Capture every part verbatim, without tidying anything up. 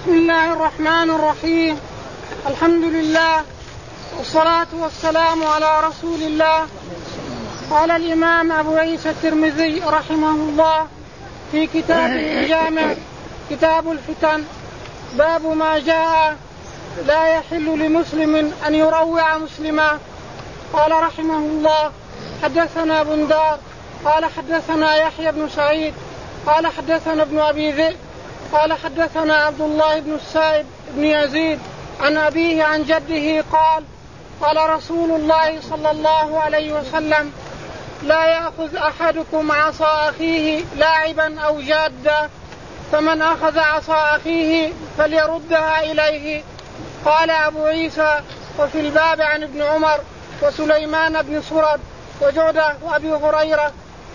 بسم الله الرحمن الرحيم. الحمد لله والصلاة والسلام على رسول الله. قال الإمام أبو عيسى الترمذي رحمه الله في كتاب الجامع كتاب الفتن باب ما جاء لا يحل لمسلم أن يروع مسلما. قال رحمه الله حدثنا بندار قال حدثنا يحيى بن سعيد قال حدثنا ابن أبي ذئب قال حدثنا عبد الله بن السائب بن يزيد عن أبيه عن جده قال قال رسول الله صلى الله عليه وسلم لا يأخذ أحدكم عصا أخيه لاعبا أو جادا فمن أخذ عصا أخيه فليردها إليه. قال أبو عيسى وفي الباب عن ابن عمر وسليمان بن سرد وجعدة وأبي هريرة.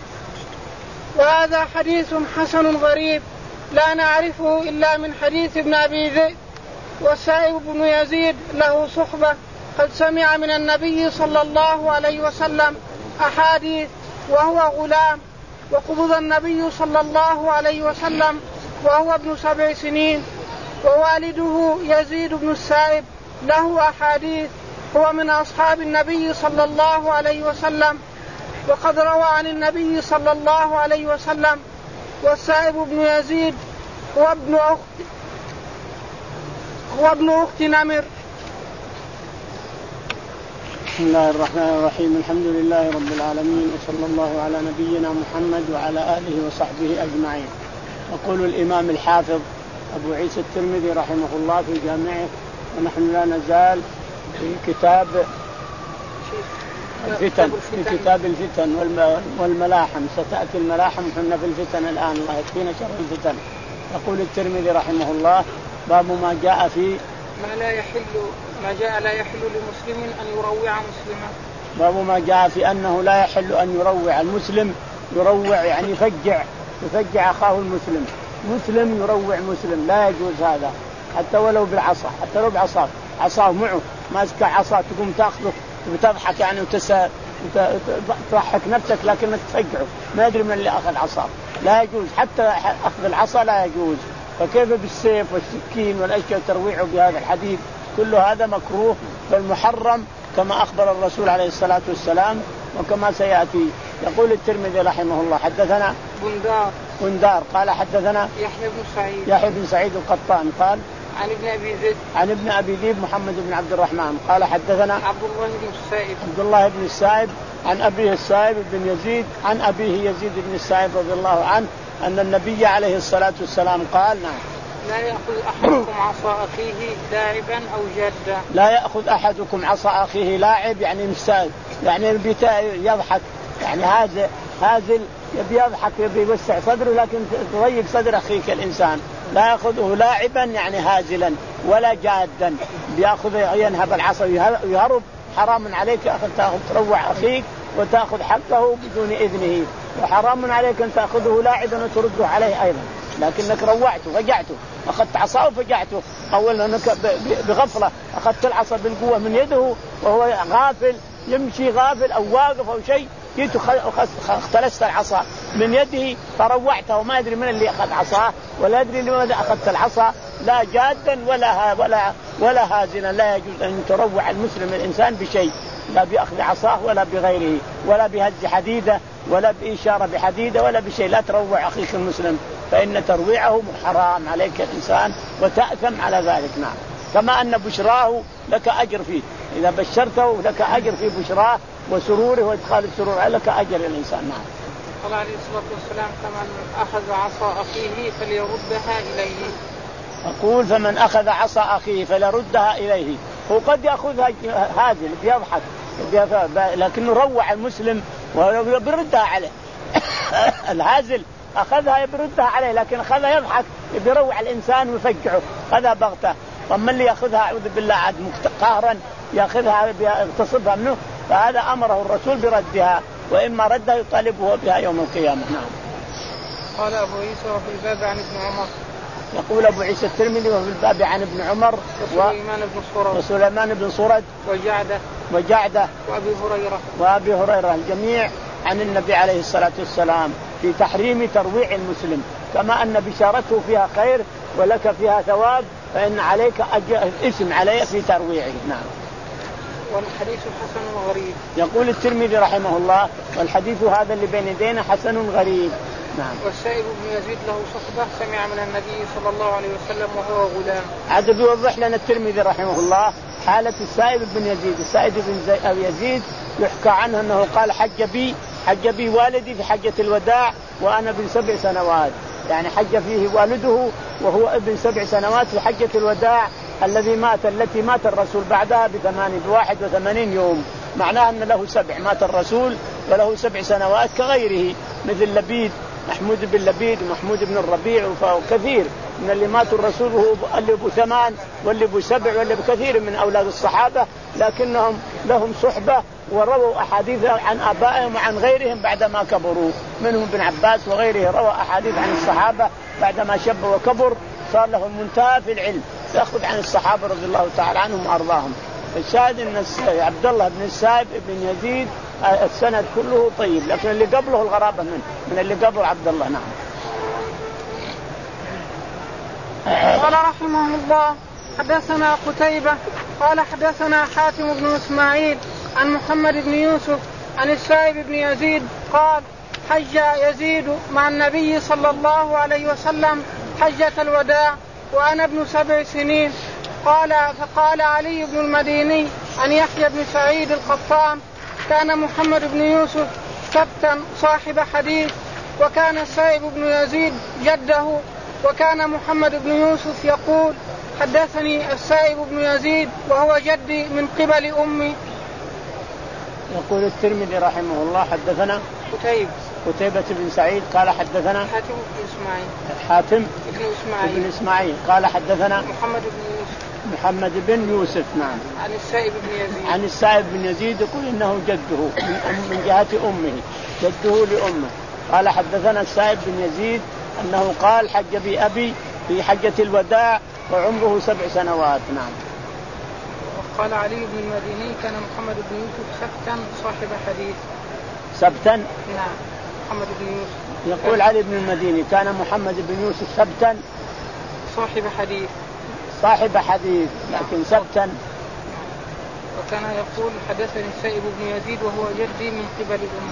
وهذا حديث حسن غريب لا نعرفه إلا من حديث ابن أبي ذئب. والسائب بن يزيد له صحبة قد سمع من النبي صلى الله عليه وسلم أحاديث وهو غلام، وقبض النبي صلى الله عليه وسلم وهو ابن سبع سنين. ووالده يزيد بن السائب له أحاديث، هو من أصحاب النبي صلى الله عليه وسلم وقد روى عن النبي صلى الله عليه وسلم. والسائب بن يزيد هو ابن أخت هو ابن أخت نمر. بسم الله الرحمن الرحيم. الحمد لله رب العالمين وصلى الله على نبينا محمد وعلى آله وصحبه أجمعين. يقول الإمام الحافظ أبو عيسى الترمذي رحمه الله في جامعه، ونحن لا نزال في كتاب الفتن في كتاب الفتن والملاحم. ستأتي الملاحم وحنا في الفتن الآن، الله يكفينا شر الفتن. يقول الترمذي رحمه الله باب ما جاء في ما لا يحل ما جاء لا يحل لمسلم أن يروع مسلما. باب ما جاء في أنه لا يحل أن يروع المسلم. يروع يعني يفجع يفجع أخاه المسلم. مسلم يروع مسلم لا يجوز هذا، حتى ولو بالعصا، حتى لو بعصا عصاه معه ماسك عصا تقوم تأخذه وتضحك يعني وتسا تضحك نفسك لكنك تفجعه ما يدري من اللي أخذ عصا. لا يجوز، حتى أخذ العصا لا يجوز. فكيف بالسيف والسكين والأشياء ترويعه بهذا الحديث؟ كل هذا مكروه بالمحرم كما أخبر الرسول عليه الصلاة والسلام وكما سيأتي. يقول الترمذي رحمه الله حدثنا بندار بندار قال حدثنا يحيى بن سعيد يحيى بن سعيد القطان قال عن ابن أبي ذئب عن ابن أبي ذئب محمد بن عبد الرحمن قال حدثنا عبد الله بن السائب عبد الله بن السائب عن أبيه السائب بن يزيد عن أبيه يزيد بن السائب رضي الله عنه أن النبي عليه الصلاة والسلام قال نعم لا يأخذ أحدكم عصا أخيه لاعبا أو جادا. لا يأخذ أحدكم عصا أخيه لاعب يعني مستاذ يعني يضحك، يعني هذا هازل يبي يضحك يبي يوسع صدره لكن تضيق صدر أخيك الإنسان. لا يأخذه لاعبا يعني هازلا ولا جادا، بيأخذ ينهب العصا ويهرب. حرام عليك أخذ تأخذ تروع أخيك وتأخذ حقه بدون إذنه، وحرام عليك أن تأخذه لاعبا وترده عليه أيضا، لكنك روعته فجعته، أخذت عصاه وفجعته. أولا أنك بغفلة أخذت العصا بالقوة من يده وهو غافل يمشي غافل أو واقف أو شيء، جيت اختلست العصا من يده فروعته وما أدري من اللي أخذ عصاه ولا أدري لماذا أخذت العصا. لا جادا ولا ولا ولا هازلا. لا يجوز أن تروع المسلم الإنسان بشيء، لا بأخذ عصاه ولا بغيره ولا بهز حديدة ولا بإشارة بحديدة ولا بشيء. لا تروع أخيك المسلم فإن ترويعه حرام عليك الإنسان وتأثم على ذلك. نعم، كما أن بشراه لك أجر فيه، إذا بشرته لك أجر في بشراه وسروره وإدخال السرور لك أجر الإنسان. نعم. قال عليه الصلاة والسلام فمن أخذ عصا أخيه فليردها إليه. أقول فمن أخذ عصا أخيه فليردها إليه. هو قد يأخذها هازل بيضحك لكنه روع المسلم ويردها عليه. الهازل أخذها يبردها عليه لكن أخذها يضحك يروع الإنسان ويفجعه، هذا بغته. ومن اللي يأخذها أعوذ بالله عاد قهرا يأخذها يغتصبها منه، فهذا أمره الرسول بردها، وإما ردها يطالبه بها يوم القيامة. نعم. قال أبو عيسى وفي الباب عن ابن عمر. يقول أبو عيسى الترمذي وفي الباب عن ابن عمر وسليمان بن سرد وسليمان بن سرد وجعدة وجعدة وأبي هريرة وأبي هريرة الجميع عن النبي عليه الصلاة والسلام في تحريم ترويع المسلم، كما أن بشارته فيها خير ولك فيها ثواب فإن عليك اسم علي في ترويعه. نعم. والحديث حسن غريب. يقول الترمذي رحمه الله والحديث هذا اللي بين يدينا حسن غريب. نعم. والسائب بن يزيد له صحبة سمع من النبي صلى الله عليه وسلم وهو غلام. عاد بيوضح لنا الترمذي رحمه الله حالة السائب بن يزيد. السائب بن يزيد يحكى عنه أنه قال حج بي حج بي والدي في حجة الوداع وأنا ابن سبع سنوات، يعني حج فيه والده وهو ابن سبع سنوات في حجة الوداع الذي مات التي مات الرسول بعدها بثمان بواحد وثمانين يوم، معناه أن له سبع، مات الرسول وله سبع سنوات كغيره مثل لبيد محمود بن لبيد ومحمود بن الربيع وكثير من اللي ماتوا الرسول وهو اللي ابو ثمان واللي ابو سبع واللي بكثير من اولاد الصحابه، لكنهم لهم صحبه ورووا احاديث عن ابائهم وعن غيرهم بعدما كبروا، منهم ابن عباس وغيره روى احاديث عن الصحابه بعدما شب وكبر صار لهم منتهى في العلم، ياخذ عن الصحابه رضي الله تعالى عنهم وارضاهم. الشاهد ان عبد الله بن السائب بن يزيد السند كله طيب، لكن اللي قبله الغرابه منه من اللي قبل عبد الله. نعم. قال رحمه الله حدثنا قتيبة قال حدثنا حاتم بن إسماعيل عن محمد بن يوسف عن السائب بن يزيد قال حج يزيد مع النبي صلى الله عليه وسلم حجة الوداع وأنا ابن سبع سنين. قال فقال علي بن المديني عن يحيى بن سعيد القطان كان محمد بن يوسف سبتا صاحب حديث وكان السائب بن يزيد جده، وكان محمد بن يوسف يقول حدثني السائب بن يزيد وهو جدي من قبل أمي. يقول الترمذي رحمه الله حدثنا قتيبة قتيبة بن سعيد قال حدثنا حاتم بن إسماعيل حاتم بن إسماعيل بن إسماعيل قال حدثنا محمد بن يوسف محمد بن يوسف. نعم. عن السائب بن يزيد عن السائب بن يزيد يقول إنه جده من جهة أمه، جده لأمه. قال حدثنا السائب بن يزيد أنه قال حج بي أبي في حجة الوداع وعمره سبع سنوات. نعم. وقال علي بن المديني كان محمد بن يوسف سبتا صاحب حديث. سبتا؟ نعم. محمد بن يوسف يقول علي بن المديني كان محمد بن يوسف سبتا صاحب حديث صاحب حديث لكن سبتا. وكان يقول حدثني السائب بن يزيد وهو جدي من قبل أمه.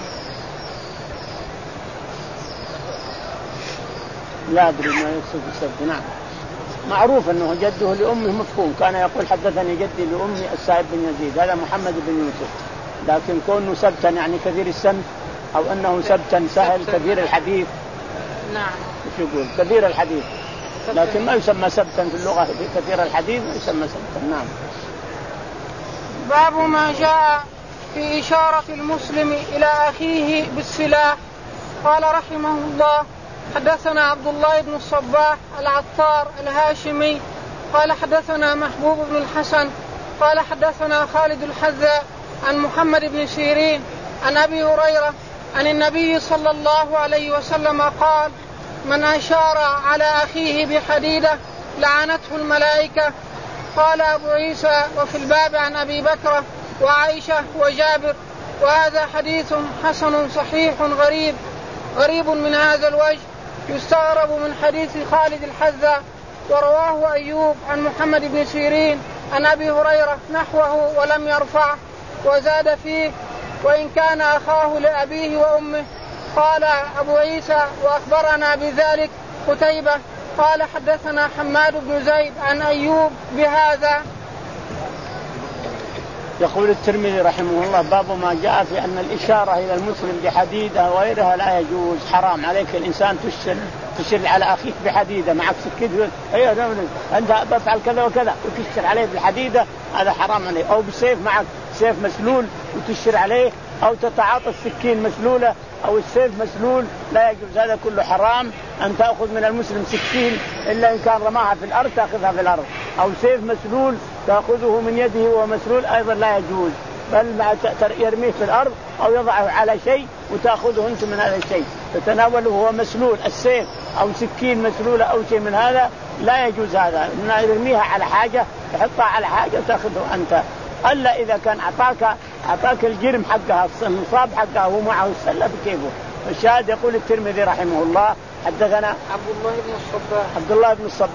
لا أدري ما يقصد السبت. نعم. معروف أنه جده لأمه مفهوم، كان يقول حدثني جدي لأمي السائب بن يزيد، هذا محمد بن يوسف، لكن كونه سبتا يعني كثير السن أو أنه سبتا سهل كثير الحديث. نعم. ايش يقول كثير الحديث، لكن ما يسمى سبتا في اللغة كثير الحديث ما يسمى سبتا. نعم. باب ما جاء في إشارة المسلم إلى أخيه بالسلاح. قال رحمه الله حدثنا عبد الله بن الصباح العطار الهاشمي قال حدثنا محبوب بن الحسن قال حدثنا خالد الحذاء عن محمد بن سيرين عن أبي هريرة عن النبي صلى الله عليه وسلم قال من أشار على أخيه بحديدة لعنته الملائكة. قال أبو عيسى وفي الباب عن أبي بكر وعائشة وجابر، وهذا حديث حسن صحيح غريب غريب من هذا الوجه يستغرب من حديث خالد الحذاء، ورواه أيوب عن محمد بن سيرين عن أبي هريرة نحوه ولم يرفع، وزاد فيه وإن كان أخاه لأبيه وأمه. قال أبو عيسى وأخبرنا بذلك قتيبة قال حدثنا حماد بن زيد عن أيوب بهذا. يقول الترمذي رحمه الله باب ما جاء في أن الإشارة إلى المسلم بحديدة وغيرها لا يجوز، حرام عليك الإنسان تشر تشر على أخيك بحديدة معك سكين أيوة أنت بفعل كذا وكذا وتشر عليه بالحديدة، هذا حرام عليه. أو بالسيف معك سيف مسلول وتشر عليه، أو تتعاطى السكين مسلولة أو السيف مسلول، لا يجوز، هذا كله حرام. أن تأخذ من المسلم سكين إلا إن كان رماها في الأرض تأخذها في الأرض، أو سيف مسلول تأخذه من يده وهو مسلول أيضا لا يجوز، بل يرميه في الأرض أو يضعه على شيء وتأخذه أنت من هذا الشيء تتناوله وهو مسلول، السيف أو سكين مسلولة أو شيء من هذا لا يجوز، هذا يرميها على حاجة تحطها على حاجة وتأخذه أنت، ألا إذا كان أعطاك أعطاك الجرم حقها النصاب حقها وهو معه السلة بكيفه. الشاهد يقول الترمذي رحمه الله حدثنا عبد الله بن الصباح عبد الله بن الصباح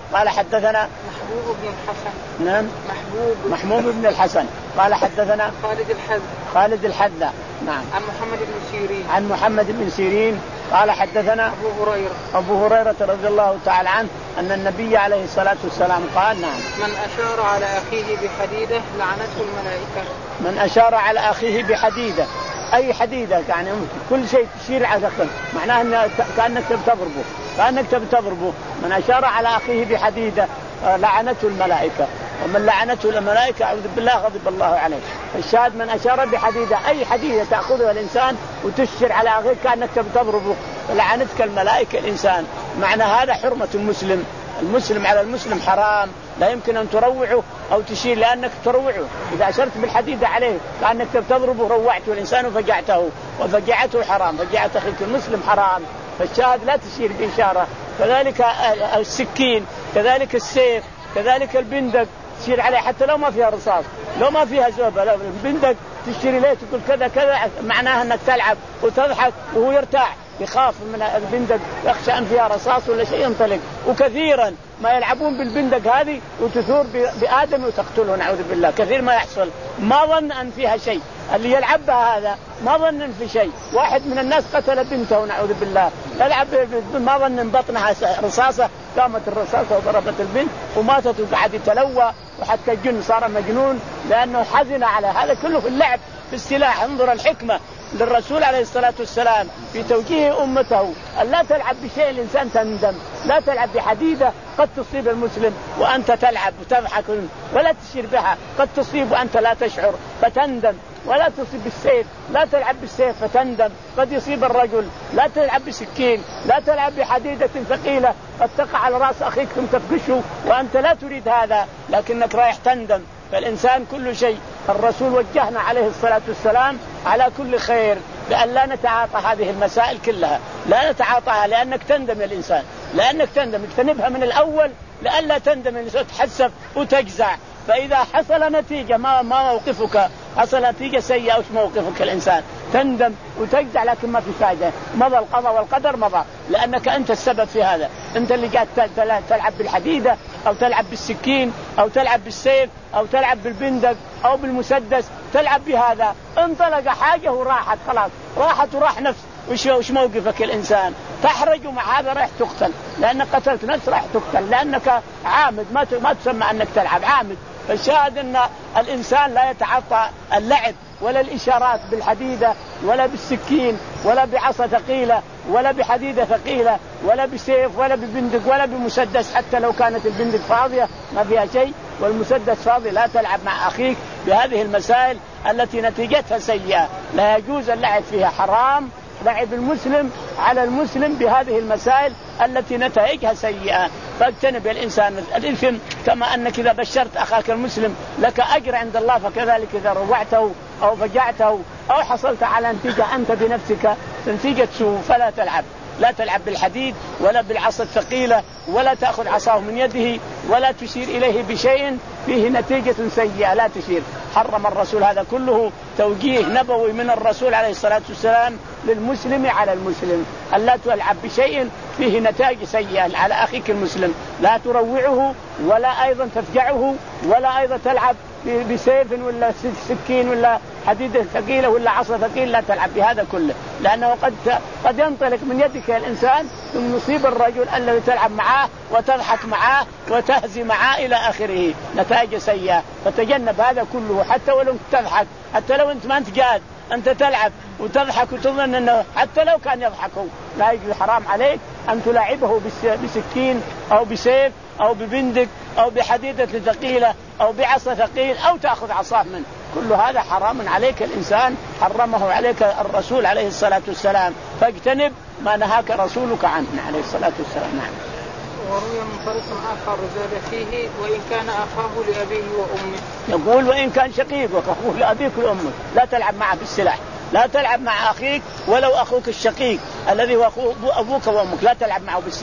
قال حدثنا محبوب بن الحسن. نعم محبوب محمود بن الحسن قال حدثنا خالد الحذا. خالد الحذا نعم. عن محمد بن سيرين. عن محمد بن سيرين قال حدثنا أبو هريرة. أبو هريرة رضي الله تعالى عنه أن النبي عليه الصلاة والسلام قال نعم من أشار على أخيه بحديدة لعنته الملائكة. من أشار على أخيه بحديدة أي حديدة يعني كل شيء تشير على أخيه معناه أن كأنك تضربه كأنك تضربه. من أشار على أخيه بحديدة لعنته الملائكة ومن لعنته الملائكة أعوذ بالله غضب الله عليه. الشاهد من أشار بحديدة أي حديدة تأخذها الإنسان وتشير على أخيك كأنك تضربه لعنتك الملائكة الإنسان. معنى هذا حرمة المسلم. المسلم على المسلم حرام لا يمكن أن تروعه أو تشير لأنك تروعه. إذا أشرت بالحديدة عليه كأنك تضربه روعته الإنسان وفجعته وفجعته حرام. فجعت أخيك المسلم حرام. فالشاهد لا تشير بإشارة. كذلك السكين كذلك السيف كذلك البندق تشير عليه حتى لو ما فيها رصاص لو ما فيها زوبة لو البندق تشير إليه تقول كذا كذا معناها أنك تلعب وتضحك وهو يرتاح يخاف من البندق يخشى أن فيها رصاص ولا شيء ينطلق. وكثيرا ما يلعبون بالبندق هذه وتثور بآدم وتقتله نعوذ بالله. كثير ما يحصل ما ظن أن فيها شيء اللي يلعبها هذا ما ظن أن في شيء. واحد من الناس قتل بنته نعوذ بالله يلعب ما ظن أن بطنها رصاصة قامت الرصاصة وضربت البنت وماتت وقعد يتلوى وحتى الجن صار مجنون لأنه حزن على هذا كله في اللعب في السلاح. انظر الحكمة للرسول عليه الصلاة والسلام في توجيه أمته أن لا تلعب بشيء الإنسان تندم. لا تلعب بحديدة قد تصيب المسلم وأنت تلعب وتضحك ولا تشير بها قد تصيب وأنت لا تشعر فتندم. ولا تصيب بالسيف لا تلعب بالسيف فتندم قد يصيب الرجل. لا تلعب بسكين لا تلعب بحديدة ثقيلة قد تقع على رأس أخيك ثم تفقشه وأنت لا تريد هذا لكنك رايح تندم. فالإنسان كل شيء الرسول وجهنا عليه الصلاة والسلام على كل خير بأن لا نتعاطى هذه المسائل كلها لا نتعاطاها لأنك تندم الإنسان لأنك تندم اجتنبها من الأول لألا تندم الإنسان تحسب وتجزع. فإذا حصل نتيجة ما ما موقفك حصل نتيجة سيئة وش موقفك الإنسان تندم وتجزع لكن ما في فائدة. مضى القضاء والقدر مضى لأنك أنت السبب في هذا. أنت اللي قاعد تلعب بالحديدة أو تلعب بالسكين أو تلعب بالسيف أو تلعب بالبندق أو بالمسدس تلعب بهذا انطلق حاجة وراحت خلاص راحت وراح نفس. وش وش موقفك الإنسان تحرج ومع هذا راح تقتل لأنك قتلت نفس راح تقتل لأنك عامد ما ما تسمى أنك تلعب عامد. فالشاهد أن الإنسان لا يتعاطى اللعب ولا الإشارات بالحديدة ولا بالسكين ولا بعصا ثقيلة ولا بحديدة ثقيلة ولا بسيف ولا ببندق ولا بمسدس حتى لو كانت البندق فاضية ما فيها شيء والمسدس فاضي. لا تلعب مع أخيك بهذه المسائل التي نتيجتها سيئة. لا يجوز اللعب فيها حرام. لعب المسلم على المسلم بهذه المسائل التي نتائجها سيئة. فاجتنب الإنسان الإثم كما أنك إذا بشرت أخاك المسلم لك أجر عند الله فكذلك إذا روعته أو فجعته أو حصلت على نتيجة أنت بنفسك نتيجة سوء. فلا تلعب لا تلعب بالحديد ولا بالعصا الثقيلة ولا تأخذ عصاه من يده ولا تشير إليه بشيء فيه نتيجة سيئة لا تشير. حرم الرسول هذا كله توجيه نبوي من الرسول عليه الصلاة والسلام للمسلم على المسلم أن لا تلعب بشيء فيه نتائج سيئة على أخيك المسلم. لا تروعه ولا أيضا تفجعه ولا أيضا تلعب بسيف ولا سكين ولا حديدة ثقيلة ولا عصا ثقيلة. لا تلعب بهذا كله لأنه قد قد ينطلق من يدك يا الإنسان ثم يصيب الرجل الذي تلعب معاه وتضحك معاه وتهزي معاه إلى آخره نتائج سيئة. فتجنب هذا كله حتى ولو تضحك حتى لو أنت ما أنت قاعد أنت تلعب وتضحك وتظن أنه حتى لو كان يضحكوا لا يجوز حرام عليك أن تلاعبه بسكين أو بسيف أو ببندق أو بحديدة ثقيلة أو بعصا ثقيل أو تأخذ عصاه منه. كل هذا حرام عليك الإنسان حرمه عليك الرسول عليه الصلاة والسلام. فاجتنب ما نهاك رسولك عنه عليه الصلاة والسلام. نعم. وروي من طريق آخر زاد فيه وإن كان أخاه لأبيه وأمه. يقول وإن كان شقيقك أخوه لأبيك وأمك لا تلعب معه بالسلاح. لا تلعب مع أخيك ولو أخوك الشقيق الذي هو أبوك وأمك لا تلعب معه بالسلاح.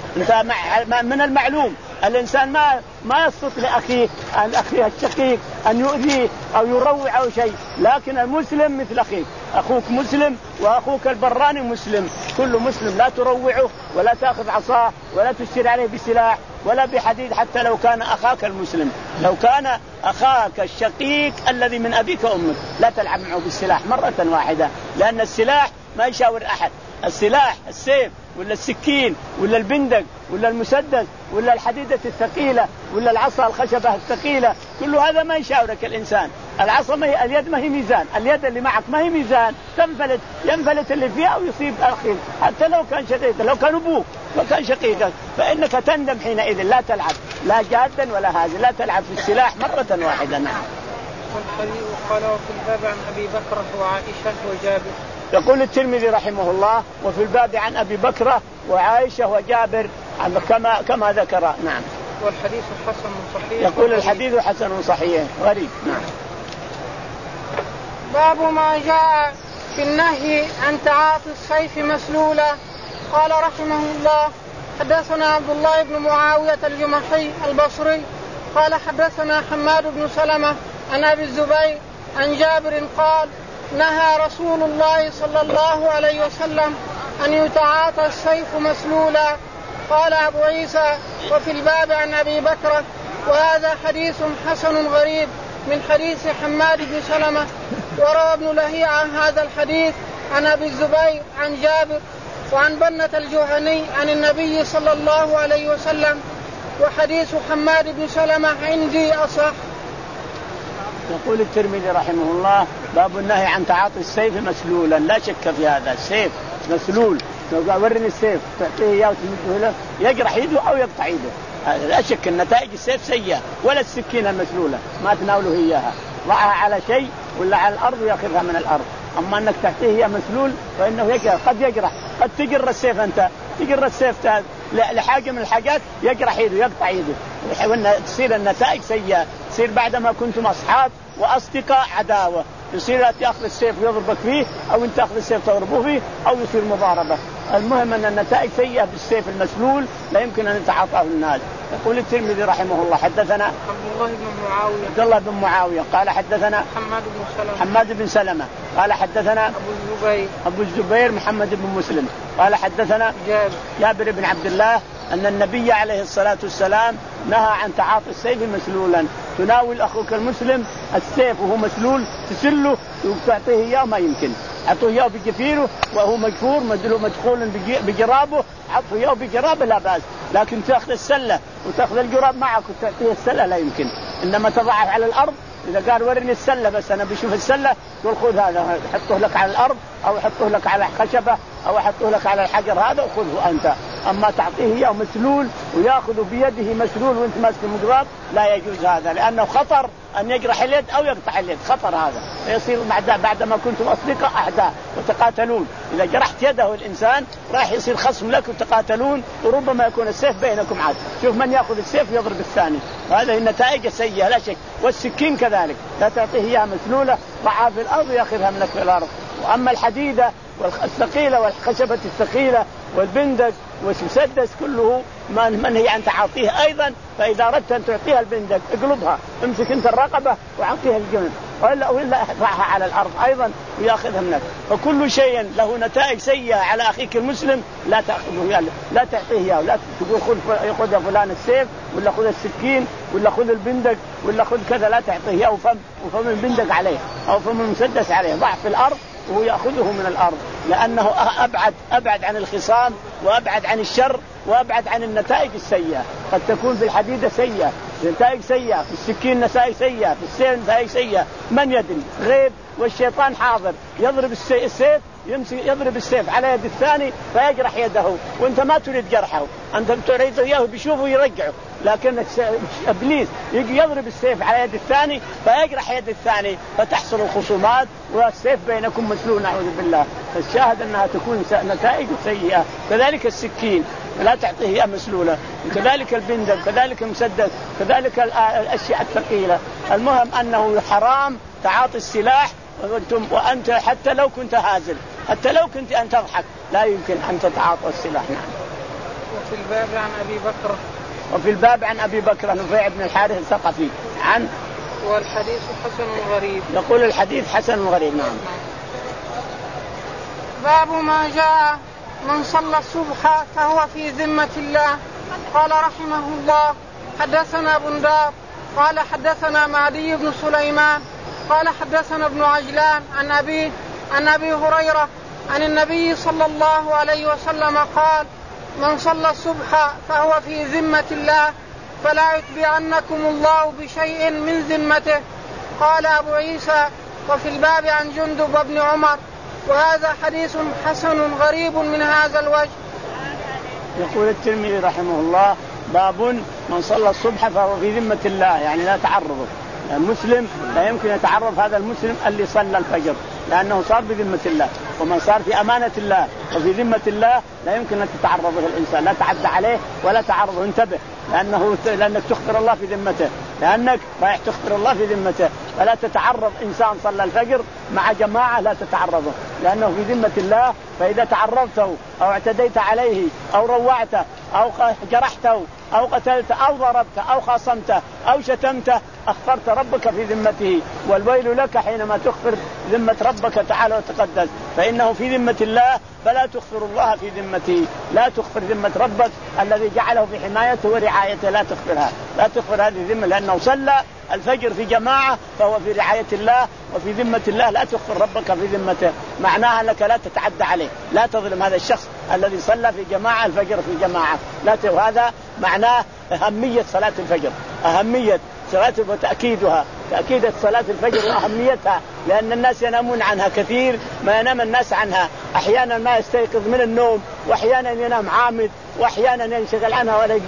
أنت مع من المعلوم الإنسان ما ما يسقط لأخيه أخيه الشقيق أن يؤذيه أو يروع أو شيء، لكن المسلم مثل أخيك، أخوك مسلم وأخوك البراني مسلم، كل مسلم لا تروعه ولا تأخذ عصاه ولا تشير عليه بسلاح ولا بحديد حتى لو كان أخاك المسلم. لو كان أخاك الشقيق الذي من أبيك وأمك لا تلعب معه بالسلاح مرة واحدة، لأن السلاح ما يشاور أحد. السلاح السيف ولا السكين ولا البندق ولا المسدس ولا الحديدة الثقيلة ولا العصا الخشبة الثقيلة، كل هذا ما يشاورك الإنسان. العصا ما هي، اليد ما هي ميزان، اليد اللي معك ما هي ميزان، تنفلت ينفلت اللي فيها أو يصيب أخيك حتى لو كان شقيقك، لو كان أبوك لو كان شقيقك، فإنك تندم حينئذ. لا تلعب لا جادا ولا هذا، لا تلعب في السلاح مرة واحدة. نعم. والحديث قال وفي الباب عن أبي بكر وعائشة وجابر. يقول الترمذي رحمه الله وفي الباب عن أبي بكر وعائشة وجابر كما كما ذكر. نعم. والحديث حسن صحيح. يقول الحديث حسن صحيح غريب. نعم. باب ما جاء في النهي عن تعاطي السيف مسلولا. قال رحمه الله حدثنا عبد الله بن معاوية الجمحي البصري قال حدثنا حماد بن سلمة عن أبي الزبير عن جابر قال نهى رسول الله صلى الله عليه وسلم أن يتعاطى السيف مسلولا. قال أبو عيسى وفي الباب عن أبي بكر، وهذا حديث حسن غريب من حديث حماد بن سلمة. وروى ابن لهيعة هذا الحديث عن أبي الزبير عن جابر وعن بنة الجهني عن النبي صلى الله عليه وسلم، وحديث حماد بن سلمة عندي أصح. يقول الترمذي رحمه الله باب النهي عن تعاطي السيف مسلولا. لا شك في هذا، السيف مسلول، لو قال ورني السيف تعطيه اياه وتمده له يجرح يده او يقطع يده، لا شك ان نتائج السيف سيئه. ولا السكينه المسلوله ما تناوله اياها، ضعها على شيء ولا على الارض وياخذها من الارض. اما انك تعطيه اياه مسلول فانه يجرح، قد يجرح، قد تجر السيف، انت تجر السيف لحاجه من الحاجات يجرح يده يقطع يده، تصير النتائج سيئه. تصير بعدما كنتم اصحاب واصدقاء عداوه، يصير تاخذ السيف ويضربك فيه او انت تاخذ السيف تضربه فيه او يصير مضاربه. المهم ان النتائج سيئه بالسيف المسلول لا يمكن ان يتعاطاه الناس. يقول الترمذي رحمه الله حدثنا عبد الله بن معاويه عبد الله بن معاويه قال حدثنا حماد بن سلمة حماد بن سلمة قال حدثنا ابو الزبير ابو الزبير محمد بن مسلم قال حدثنا جابر جابر بن عبد الله ان النبي عليه الصلاه والسلام نهى عن تعاطي السيف مسلولا. تناول اخوك المسلم السيف وهو مسلول تسله وتعطيه اياه ما يمكن، اعطوه اياه بجفيره وهو مجفور مدخول بجرابه، عطوه اياه بجرابه لا باس، لكن تاخذ السله وتاخذ الجراب معك وتعطيه السله لا يمكن. انما تضعه على الارض، اذا قال ورني السله بس انا بشوف السله تقول خذ هذا حطه لك على الارض او حطه لك على خشبه او حطه لك على الحجر هذا وخذه انت. اما تعطيه اياه مسلول وياخذه بيده مسلول وانت ماسك المجراب لا يجوز هذا، لانه خطر ان يجرح اليد او يقطع اليد، خطر هذا يصير بعد ما كنتم اصدقاء اعداء وتقاتلون. اذا جرحت يده الانسان راح يصير خصم لك وتقاتلون وربما يكون السيف بينكم عاد، شوف من ياخذ السيف يضرب الثاني، وهذه النتائج سيئه لا شك. والسكين كذلك لا تعطيه اياها مسلوله، ضعها في الارض وياخذها منك في الارض. واما الحديده والثقيله والخشبه الثقيله والبندق والمسدس كله منهي عن تعاطيه ايضا. فاذا اردت ان تعطيها البندق اقلبها، امسك انت الرقبه وعطيها الجنب، ولا ولا اضعها على الارض ايضا وياخذها منك. فكل شيء له نتائج سيئه على اخيك المسلم لا تاخذه يعني لا تعطيه اياه، لا تقول خذ خذ يا فلان السيف ولا خذ السكين ولا خذ البندق ولا خذ كذا، لا تعطيه او فم وفم البندق عليه او فم المسدس عليه، ضع في الارض وهو يأخذه من الأرض، لأنه أبعد أبعد عن الخصام وأبعد عن الشر وأبعد عن النتائج السيئة. قد تكون في الحديدة سيئة، نتائج سيئة، في السكين نتائج سيئة، في السيف نتائج سيئة، من يدري؟ غيب والشيطان حاضر، يضرب السيف يمسك يضرب السيف على يد الثاني فيجرح يده وانت ما تريد جرحه، انت تريد اياه بيشوفه يرجعه، لكن ابليس يجي يضرب السيف على يد الثاني فيجرح يد الثاني فتحصل الخصومات والسيف بينكم مسلول نعوذ بالله. فالشاهد انها تكون نتائج سيئه. كذلك السكين لا تعطيه مسلوله، وكذلك البندق، كذلك المسدس، كذلك الاشياء الثقيله. المهم انه حرام تعاطي السلاح وأنتم وأنت حتى لو كنت هازل، حتى لو كنت أن تضحك لا يمكن أن تتعاطى السلاح. نعم. وفي الباب عن أبي بكر وفي الباب عن أبي بكر نفيع بن الحارث الثقفي عن والحديث حسن غريب. يقول الحديث حسن غريب. نعم. باب ما جاء من صلى الصبح فهو في ذمة الله. قال رحمه الله حدثنا بندار قال حدثنا معدي بن سليمان قال حدثنا ابن عجلان عن أبي عن أبي هريرة عن النبي صلى الله عليه وسلم قال من صلى الصبح فهو في ذمة الله فلا يتبعنكم الله بشيء من ذمته. قال أبو عيسى وفي الباب عن جندب بن عمر وهذا حديث حسن غريب من هذا الوجه. يقول الترمذي رحمه الله باب من صلى الصبح فهو في ذمة الله يعني لا تعرضه. المسلم لا يمكن يتعرض هذا المسلم اللي صلى الفجر لأنه صار بذمة الله، ومن صار في أمانة الله وفي ذمة الله لا يمكن أن تتعرضه الإنسان، لا تعدى عليه ولا تعرضه. انتبه لأنه لأنك تخبر الله في ذمته، لأنك رايح تخبر الله في ذمته، فلا تتعرض إنسان صلى الفجر مع جماعة لا تتعرضه لأنه في ذمة الله. فإذا تعرضته أو اعتديت عليه أو روعته أو جرحته أو قتلته أو ضربته أو خاصمته أو شتمته أخبرت ربك في ذمته، والويل لك حينما تخبر ذمة ربك تعالى وتقدس، فإنه في ذمة الله فلا تخبر الله في ذمته، لا تخبر ذمة ربك الذي جعله في حمايته ورعايته، لا تخبرها، لا تخبر هذه الذمة لأنه صلى الفجر في جماعة فهو في رعاية الله وفي ذمة الله، لا تخبر ربك في ذمته. معناها أنك لا تتعدى عليه، لا تظلم هذا الشخص الذي صلى في جماعة الفجر في جماعة، لا ت... وهذا معناه أهمية صلاة الفجر، أهمية صلاة وتأكيدها، تأكيد صلاة الفجر وأهميتها، لأن الناس ينامون عنها كثير ما ينام الناس عنها، أحيانا ما يستيقظ من النوم وأحيانا ينام عامد وأحيانا ينشغل عنها ولا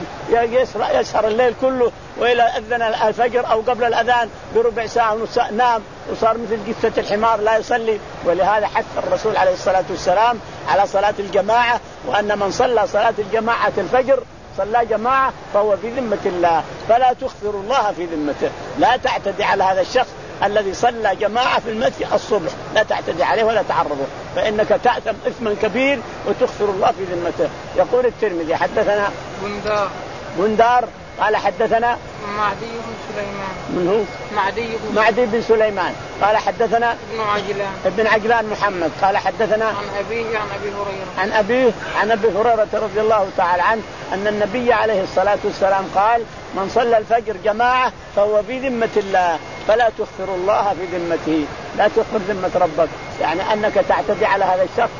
يسهر الليل كله، وإلى أذن الفجر أو قبل الأذان بربع ساعة نام وصار مثل جثة الحمار لا يصلي. ولهذا حث الرسول عليه الصلاة والسلام على صلاة الجماعة، وأن من صلى صلاة الجماعة الفجر صلى جماعة فهو في ذمة الله، فلا تخبر الله في ذمته، لا تعتدي على هذا الشخص الذي صلى جماعة في المسجد الصبح، لا تعتدي عليه ولا تعرضه، فإنك تأثم إثما كبير وتخبر الله في ذمته. يقول الترمذي حدثنا بندار بندار قال حدثنا معدي بن سليمان من هو معدي بن, معدي بن سليمان قال حدثنا ابن عجلان ابن عجلان محمد قال حدثنا عن أبيه عن أبي هريرة عن أبيه عن أبي هريرة رضي الله تعالى عنه أن النبي عليه الصلاة والسلام قال من صلى الفجر جماعة فهو في ذمة الله فلا تخبر الله في ذمته، لا تخبر ذمة ربك، يعني أنك تعتدي على هذا الشخص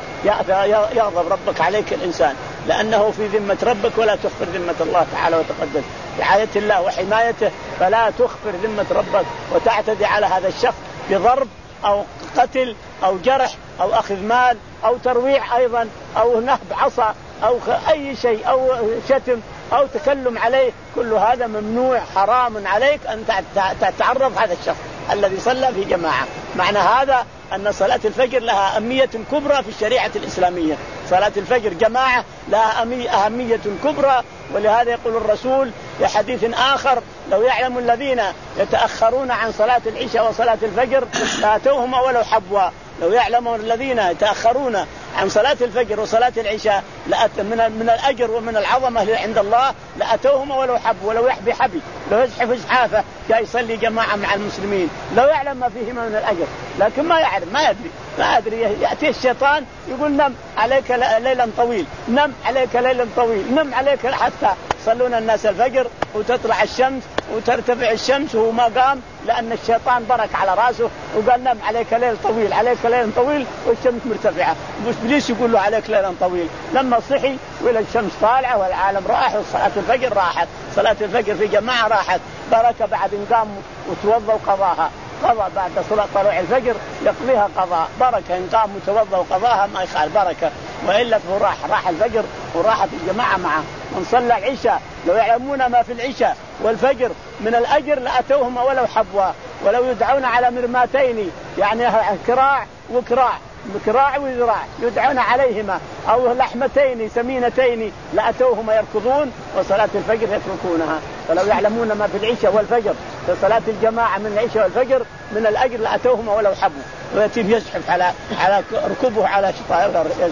يغضب ربك عليك الإنسان لأنه في ذمة ربك، ولا تخبر ذمة الله تعالى وتقدس رعاية الله وحمايته، فلا تخبر ذمة ربك وتعتدي على هذا الشخص بضرب أو قتل أو جرح أو أخذ مال أو ترويع أيضا أو نهب عصا أو أي شيء أو شتم أو تكلم عليه، كل هذا ممنوع حرام عليك أن تتعرض هذا الشخص الذي صلى في جماعة. معنى هذا أن صلاة الفجر لها أهمية كبرى في الشريعة الإسلامية، صلاة الفجر جماعة لها أهمية كبرى، ولهذا يقول الرسول في حديث آخر لو يعلم الذين يتأخرون عن صلاة العشاء وصلاة الفجر لاتوهما ولو حبوا، لو يعلم الذين يتأخرون عن صلاة الفجر وصلاة العشاء من من الأجر ومن العظمة عند الله لأتوهما ولو حب ولو يحبي حبي، لو يزحف إزحافه جاي يصلي جماعة مع المسلمين لو يعلم ما فيهما من الأجر، لكن ما يعرف ما يدري ما أدري يأتي الشيطان يقول نم عليك ليلا طويل، نم عليك ليلا طويل، نم عليك حتى يصلون الناس الفجر وتطلع الشمس وترتفع الشمس وهو ما قام، لأن الشيطان برك على رأسه وقال نم عليك ليل طويل عليك ليل طويل والشمس مرتفعة، مش بليش يقول له عليك ليل طويل. لما صحي وإلى الشمس طالعة والعالم راح وصلاة الفجر راحت، صلاة الفجر في جماعة راحت، بركة بعد إن قام وتوضأ وقضاها، قضى بعد صلاة طلوع الفجر يقضيها قضاء، بركة إن قام وتوضأ وقضاها ما يخال بركة، وإلا فهو راح راح الفجر وراحت الجماعة معه. من صلى العشاء لو يعلمون ما في العشاء والفجر من الأجر لأتوهما ولو حبوا، ولو يدعون على مرماتين يعني كراع وكراع كراع وذراع يدعون عليهما أو لحمتين سمينتين لأتوهما يركضون وصلاة الفجر يتركونها. فلو يعلمون ما في العشاء والفجر في صلاة الجماعة من العشاء والفجر من الأجر لأتوهما ولو حبوا، ويتم يزحف على على ركوبه على شطائر يزحف.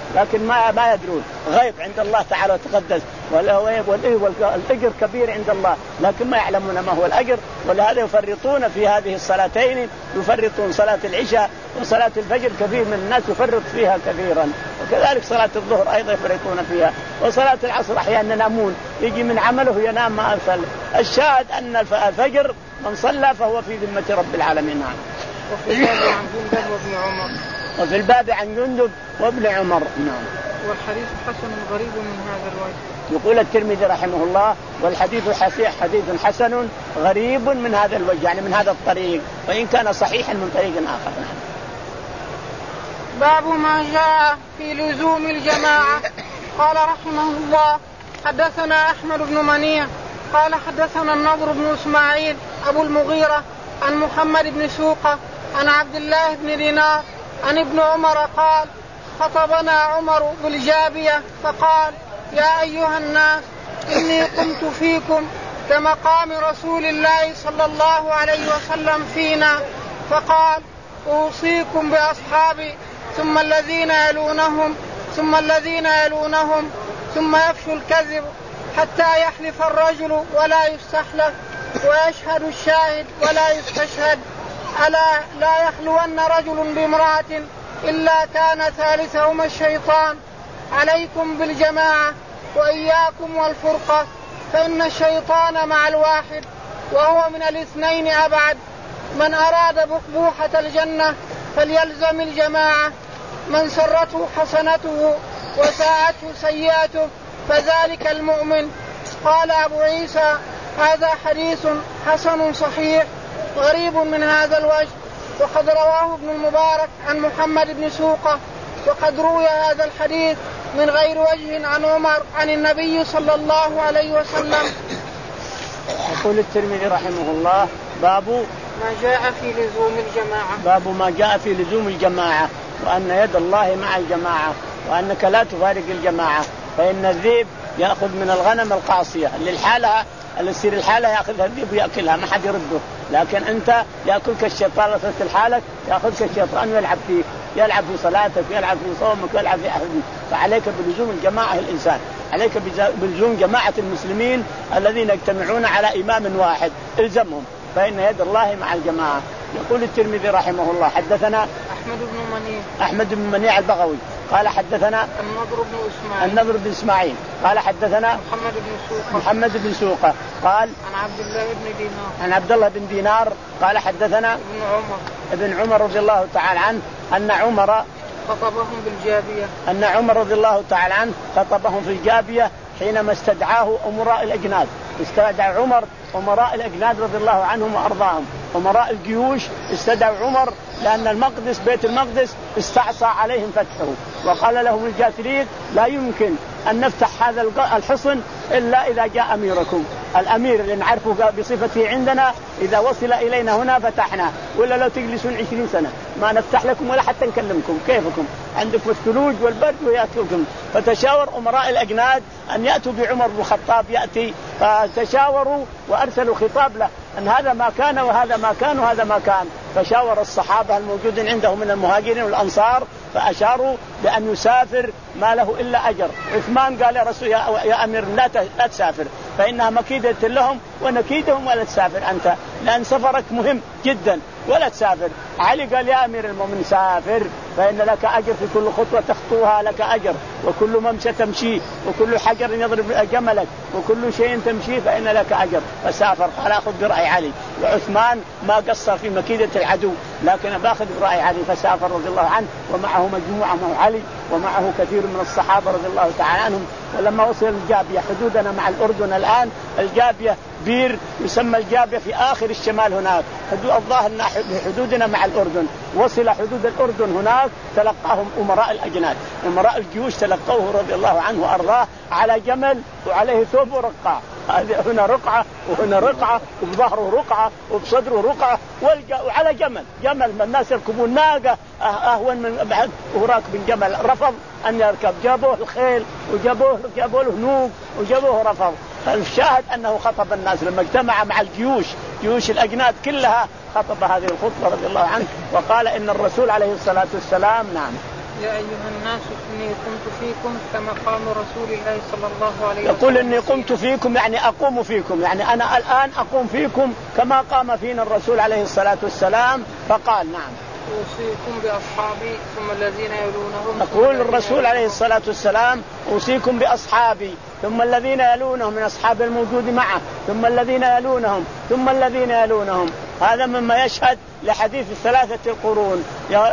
لكن ما ما يدرون، غيب عند الله تعالى وتقدس، والأجر كبير عند الله لكن ما يعلمون ما هو الأجر. ولهذا يفرطون في هذه الصلاتين، يفرطون صلاة العشاء وصلاة الفجر، كثير من الناس يفرط فيها كثيرا، وكذلك صلاة الظهر أيضا يفرطون فيها، وصلاة العصر أحيانا ينامون، يجي من عمله ينام ما أصل. الشاهد أن الفجر من صلى فهو في ذمة رب العالمين. وفي الباب عن جندب وابن عمر وفي الباب عن جندب وابن عمر. نعم. والحديث حسن غريب من هذا الوجه. يقول الترمذي رحمه الله والحديث حديث حسن غريب من هذا الوجه، يعني من هذا الطريق، وإن كان صحيحا من طريق آخر. باب ما جاء في لزوم الجماعة. قال رحمه الله حدثنا أحمد بن منيع قال حدثنا النضر بن إسماعيل أبو المغيرة عن محمد بن سوقة عن عبد الله بن دينار عن ابن عمر قال خطبنا عمر بالجابية فقال يا أيها الناس إني قمت فيكم كمقام رسول الله صلى الله عليه وسلم فينا، فقال أوصيكم بأصحابي ثم الذين يلونهم ثم الذين يلونهم ثم يفشو الكذب حتى يحلف الرجل ولا يستحلف ويشهد الشاهد ولا يستشهد، ألا لا يخلون رجل بامرأة إلا كان ثالثهما الشيطان، عليكم بالجماعة وإياكم والفرقة، فإن الشيطان مع الواحد وهو من الاثنين أبعد، من أراد بحبوحة الجنة فليلزم الجماعة، من سرته حسنته وساءته سيئته فذلك المؤمن. قال أبو عيسى هذا حديث حسن صحيح غريب من هذا الوجه، وقد رواه ابن المبارك عن محمد بن سوقة، وقد روي هذا الحديث من غير وجه عن عمر عن النبي صلى الله عليه وسلم. يقول الترمذي رحمه الله باب ما جاء في لزوم الجماعة. باب ما جاء في لزوم الجماعة، وأن يد الله مع الجماعة، وأنك لا تفارق الجماعة، فإن الذئب يأخذ من الغنم القاصية اللي الحالة اللي تصير الحالة يأخذها الذئب ويأكلها ما حد يرده، لكن أنت يأكلك الشيطان وصلت الحالة يأخذك الشيطان ويلعب فيك، يلعب في صلاتك يلعب في صومك يلعب في أحد. فعليك بلزوم الجماعة الإنسان، عليك بلزوم جماعة المسلمين الذين يجتمعون على إمام واحد، الزمهم، فإن يد الله مع الجماعة. يقول الترمذي رحمه الله حدثنا أحمد بن منيع أحمد بن منيع البغوي قال حدثنا النضر بن إسماعيل النضر بن إسماعيل قال حدثنا محمد بن سوقة محمد بن سوقة قال عن عبد الله بن دينار عن عبد الله بن دينار قال حدثنا ابن عمر ابن عمر رضي الله تعالى عنه أن عمر خطبهم بالجابية أن عمر رضي الله تعالى عنه خطبهم في الجابية حينما استدعاه أمراء الأجناد. استدعى عمر أمراء الأجناد رضي الله عنهم وأرضاهم، أمراء الجيوش استدعوا عمر لأن المقدس بيت المقدس استعصى عليهم فتحه، وقال لهم الجاثريك لا يمكن أن نفتح هذا الحصن إلا إذا جاء أميركم، الأمير اللي نعرفه بصفته عندنا إذا وصل إلينا هنا فتحنا، ولا لو تجلسون عشرين سنة ما نفتح لكم ولا حتى نكلمكم، كيفكم عندكم الثلوج والبرد ويأتوكم. فتشاور أمراء الأجناد أن يأتوا بعمر بن الخطاب يأتي، فتشاوروا وأرسلوا خطاب له أن هذا ما كان وهذا ما كان وهذا ما كان. فشاور الصحابة الموجودين عندهم من المهاجرين والأنصار فأشاروا بأن يسافر ما له إلا أجر. عثمان قال يا رسول يا أمير لا تسافر فإنها مكيدة لهم ونكيدهم، ولا تسافر أنت لأن سفرك مهم جدا ولا تسافر. علي قال يا أمير المؤمنين سافر فإن لك أجر في كل خطوة تخطوها لك أجر، وكل ممشى تمشي، وكل حجر يضرب جملك، وكل شيء تمشي فإن لك أجر. فسافر. قال أخذ برأي علي. وعثمان ما قصر في مكيدة العدو لكن باخذ برأي علي، فسافر رضي الله عنه ومعه مجموعة معه علي ومعه كثير من الصحابة رضي الله تعالى عنهم. ولما وصل الجابية حدودنا مع الأردن الآن، الجابية بير يسمى الجابية في آخر الشمال هناك، حدود الظاهر حدودنا مع الأردن. وصل حدود الأردن هناك تلقاهم أمراء الأجناد، أمراء الجيوش تلقوه رضي الله عنه وأرضاه على جمل وعليه ثوب ورقعة، هنا رقعة وهنا رقعة وبظهره رقعة وبصدره رقعة، وعلى جمل جمل من الناس يركبون ناقة أهون من بعد وراكب جمل، رفض أن يركب، جابوه الخيل وجابوه جابوه له نوق وجابوه رفض. فالشاهد أنه خطب الناس لما اجتمع مع الجيوش جيوش الأجناد كلها، خطب هذه الخطبة رضي الله عنه وقال إن الرسول عليه الصلاة والسلام نعم يا أيها الناس إني قمت فيكم كما قام رسول الله صلى الله عليه وسلم. يقول إني قمت فيكم يعني أقوم فيكم، يعني أنا الآن أقوم فيكم كما قام فينا الرسول عليه الصلاة والسلام. فقال نعم أوصيكم بأصحابي ثم الذين يلونهم. يقول الرسول عليه الصلاة والسلام أوصيكم بأصحابي ثم الذين يلونهم من أصحاب الموجود معه ثم الذين يلونهم ثم الذين يلونهم. هذا مما يشهد لحديث الثلاثة القرون،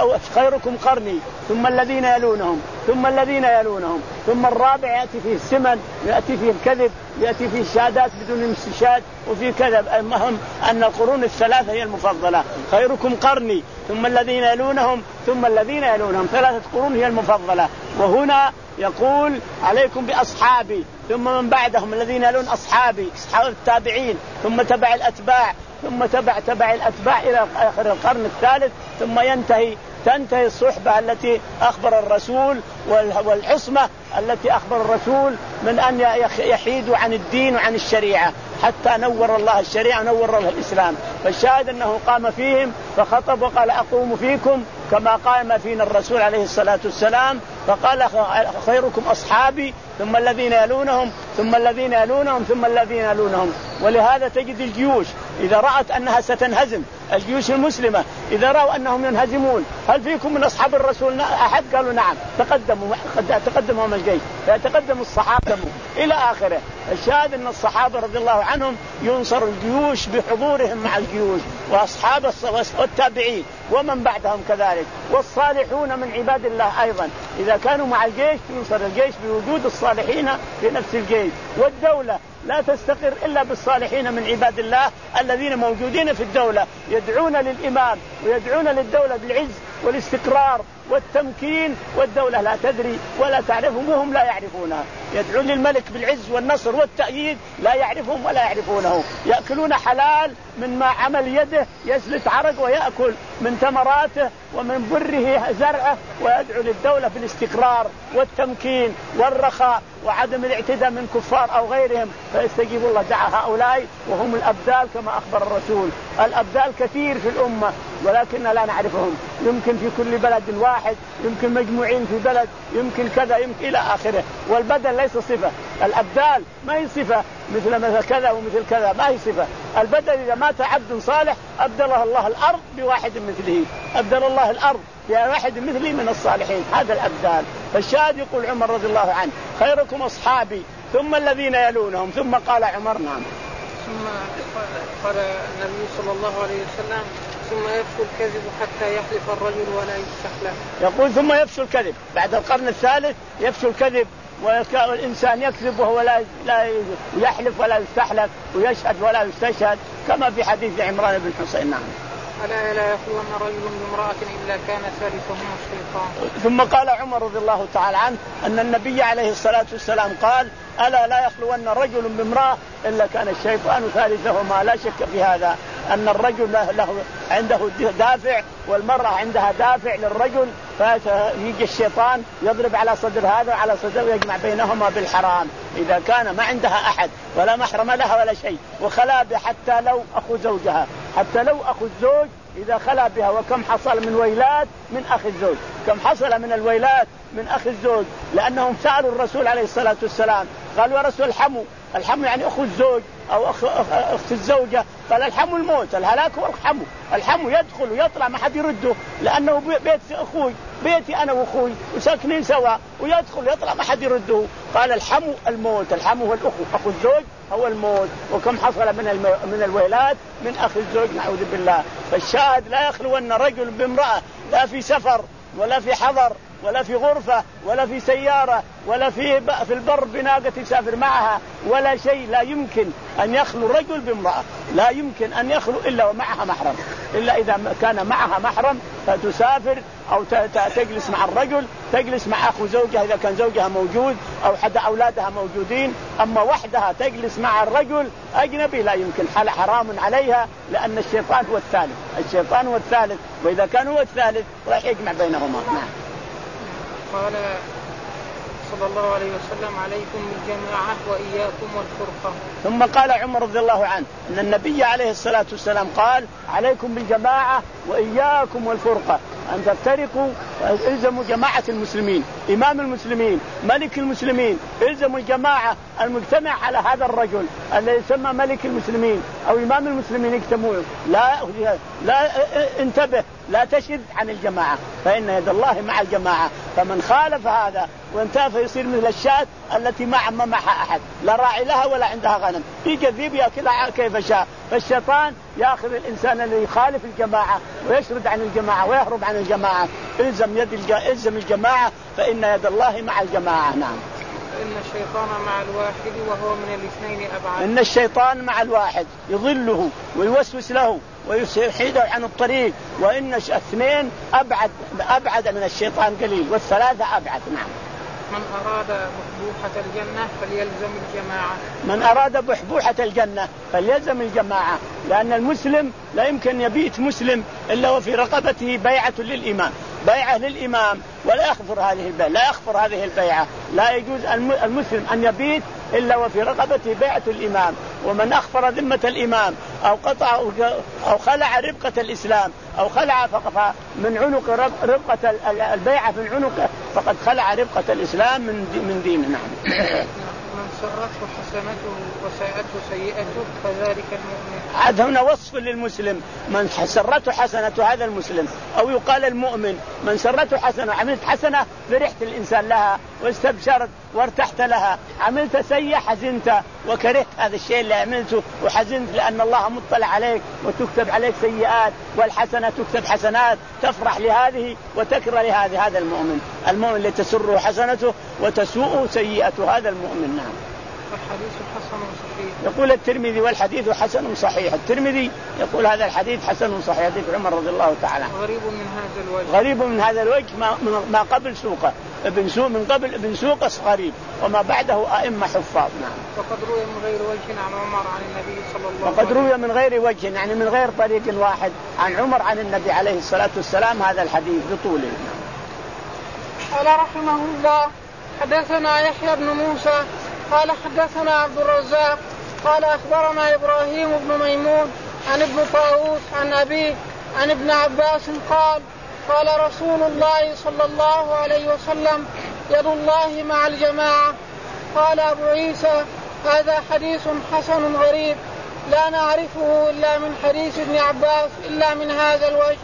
خيركم قرني ثم الذين يلونهم ثم الذين يلونهم. ثم الرابع يأتي فيه السمن، يأتي فيه الكذب، يأتي فيه الشهادات بدون استشهاد وفي كذب. المهم أن القرون الثلاثة هي المفضلة، خيركم قرني ثم الذين يلونهم ثم الذين يلونهم، ثلاثة قرون هي المفضلة. وهنا يقول عليكم بأصحابي ثم من بعدهم الذين يلون أصحابي، أصحاب التابعين ثم تبع الأتباع ثم تبع تبع الأتباع إلى آخر القرن الثالث، ثم ينتهي تنتهي الصحبة التي أخبر الرسول والعصمة التي أخبر الرسول من أن يحيدوا عن الدين وعن الشريعة حتى نور الله الشريعة ونور الله الإسلام. فالشاهد أنه قام فيهم فخطب وقال أقوم فيكم كما قام فينا الرسول عليه الصلاة والسلام. فقال خيركم أصحابي ثم الذين يلونهم ثم الذين يلونهم ثم الذين يلونهم. ولهذا تجد الجيوش إذا رأت أنها ستنهزم، الجيوش المسلمة إذا رأوا أنهم ينهزمون، هل فيكم من أصحاب الرسول أحد؟ قالوا نعم، تقدموا تقدمهم الجيش، فيتقدم الصحابة إلى آخره. الشاهد أن الصحابة رضي الله عنهم ينصر الجيوش بحضورهم مع الجيوش، وأصحاب والتابعين ومن بعدهم كذلك، والصالحون من عباد الله أيضا إذا كانوا مع الجيش ينصر الجيش بوجود الصالحين في نفس الجيش. والدولة لا تستقر إلا بالصالحين من عباد الله الذين موجودين في الدولة يدعون للإمام ويدعون للدولة بالعز والاستقرار والتمكين، والدولة لا تدري ولا تعرفهم وهم لا يعرفونها. يدعون للملك بالعز والنصر والتأييد لا يعرفهم ولا يعرفونه، يأكلون حلال من ما عمل يده، يسلت عرق ويأكل من ثمراته ومن بره زرعه، ويدعو للدولة بالاستقرار والتمكين والرخاء وعدم الاعتداء من كفار أو غيرهم، فيستجيب الله دعاء هؤلاء وهم الأبدال كما أخبر الرسول. الأبدال كثير في الأمة ولكن لا نعرفهم، يمكن في كل بلد واحد، يمكن مجموعين في بلد، يمكن كذا يمكن إلى آخره. والبدل ليس صفة، الأبدال ما هي صفة مثل مثل كذا ومثل كذا، ما هي صفة. البدل إذا مات عبد صالح أبدله الله الأرض بواحد مثله، أبدل الله الأرض بواحد مثله من الصالحين، هذا الأبدال. فالشاهد يقول عمر رضي الله عنه خيركم أصحابي ثم الذين يلونهم. ثم قال عمر نعم ثم قال النبي صلى الله عليه وسلم ثم يفشو الكذب حتى يحلف الرجل ولا يستحلف. يقول ثم يفشو الكذب، بعد القرن الثالث يفشو الكذب والإنسان يكذب وهو لا لا يحلف ولا يستحلف ويشهد ولا يستشهد كما في حديث عمران بن حسين. نعم ألا لا يخلون رجل بامرأة إلا كان ثالثهما الشيطان. ثم قال عمر رضي الله تعالى عنه أن النبي عليه الصلاة والسلام قال ألا لا يخلون رجل بامرأة إلا كان الشيطان ثالثهما. لا شك في هذا أن الرجل له عنده دافع والمرأة عندها دافع للرجل، فيجي الشيطان يضرب على صدر هذا وعلى صدر ويجمع بينهما بالحرام إذا كان ما عندها أحد ولا محرم لها ولا شيء، وخلا بها حتى لو أخو زوجها، حتى لو أخو الزوج إذا خلا بها. وكم حصل من ويلات من أخ الزوج، كم حصل من الويلات من أخ الزوج، لأنهم سألوا الرسول عليه الصلاة والسلام قالوا يا رسول الحمو، الحمو يعني أخو الزوج أو أخ أخت الزوجة، قال الحمو الموت، الهلاك والحمو. الحمو يدخل ويطلع ما حد يرده لأنه بيت أخوي، بيتي أنا وأخوي وساكنين سوا، ويدخل ويطلع ما حد يرده. قال الحمو الموت، الحمو هو الأخو، أخو الزوج هو الموت. وكم حصل من المو... من الويلات من أخ الزوج نعوذ بالله. فالشاهد لا يخلون رجل بامرأة لا في سفر ولا في حضر ولا في غرفة ولا في سيارة ولا في في البر بناقة يسافر معها ولا شيء. لا يمكن أن يخلو رجل بامرأة، لا يمكن أن يخلو إلا ومعها محرم، إلا إذا كان معها محرم فتسافر أو تجلس مع الرجل، تجلس مع أخو زوجها إذا كان زوجها موجود أو حد أولادها موجودين. أما وحدها تجلس مع الرجل أجنبي لا يمكن، حال حرام عليها لأن الشيطان هو الثالث، الشيطان هو الثالث، وإذا كان هو الثالث راح يجمع بينهما. نعم. قال صلى الله عليه وسلم عليكم بالجماعة وإياكم والفرقة. ثم قال عمر رضي الله عنه أن النبي عليه الصلاة والسلام قال عليكم بالجماعة وإياكم والفرقة. أن تفترقوا الزموا جماعة المسلمين، إمام المسلمين، ملك المسلمين، الزموا الجماعة المجتمع على هذا الرجل الذي يسمى ملك المسلمين أو إمام المسلمين يجتمعون. لا لا انتبه، لا تشد عن الجماعة، فإن يد الله مع الجماعة. فمن خالف هذا وانتهى فيصير مثل الشاة التي ما عممها أحد، لا راعي لها ولا عندها غنم، يجي الذئب يأكلها كيف شاء. فالشيطان يأخذ الإنسان الذي يخالف الجماعة ويشرد عن الجماعة ويهرب عن الجماعة. الزم يد الج... الزم الجماعة فإن يد الله مع الجماعة. نعم. إن الشيطان مع الواحد وهو من الاثنين أبعد. إن الشيطان مع الواحد يضله ويوسوس له ويحيده عن الطريق، وإن الاثنين أبعد أبعد من الشيطان قليل، والثلاثة أبعد. نعم. من أراد بحبوحة الجنة فليلزم الجماعة. من أراد بحبوحة الجنة فليلزم الجماعة، لأن المسلم لا يمكن يبيت مسلم إلا وفي رقبته بيعة للإمام، بيعة للإمام، ولا يخفر هذه البيعة، لا يخفر هذه البيعة. لا يجوز المسلم أن يبيت إلا وفي رقبته بيعة الإمام. ومن أخفر ذمة الإمام أو قطع أو خلع ربقة الإسلام أو خلع من عنق ربقة البيعة من عنقه فقد خلع ربقة الإسلام من دينه. نعم. من سرته حسنته وساءته سيئته فذلك المؤمن. هذا هنا وصف للمسلم، من سرته حسنته هذا المسلم، أو يقال المؤمن من سرته حسنة، عملت حسنة فرحت الإنسان لها واستبشرت وارتحت لها، عملت سيئة حزنت وكرهت هذا الشيء اللي عملته وحزنت لأن الله مطلع عليك وتكتب عليك سيئات، والحسنة تكتب حسنات، تفرح لهذه وتكره لهذه. هذا المؤمن، المؤمن اللي تسره حسنته وتسوء سيئته، هذا المؤمن. نعم. الحديث حسن صحيح. يقول الترمذي والحديث حسن صحيح. الترمذي يقول هذا الحديث حسن صحيح، حديث عمر رضي الله تعالى. غريب من هذا الوجه. غريب من هذا الوجه ما, ما قبل سوقه ابن سوق، من قبل ابن سوق غريب، وما بعده أئمة حفاظ. نعم. وقد روي من غير وجه عن عمر عن النبي صلى الله عليه وسلم. وقد روي من غير وجه يعني من غير طريق واحد عن عمر عن النبي عليه الصلاة والسلام هذا الحديث بطوله. قال رحمه الله حدثنا يحيى بن موسى قال حدثنا عبد الرزاق قال أخبرنا إبراهيم بن ميمون عن ابن طاووس عن أبيه عن ابن عباس قال قال رسول الله صلى الله عليه وسلم يد الله مع الجماعة. قال أبو عيسى هذا حديث حسن غريب لا نعرفه إلا من حديث ابن عباس إلا من هذا الوجه.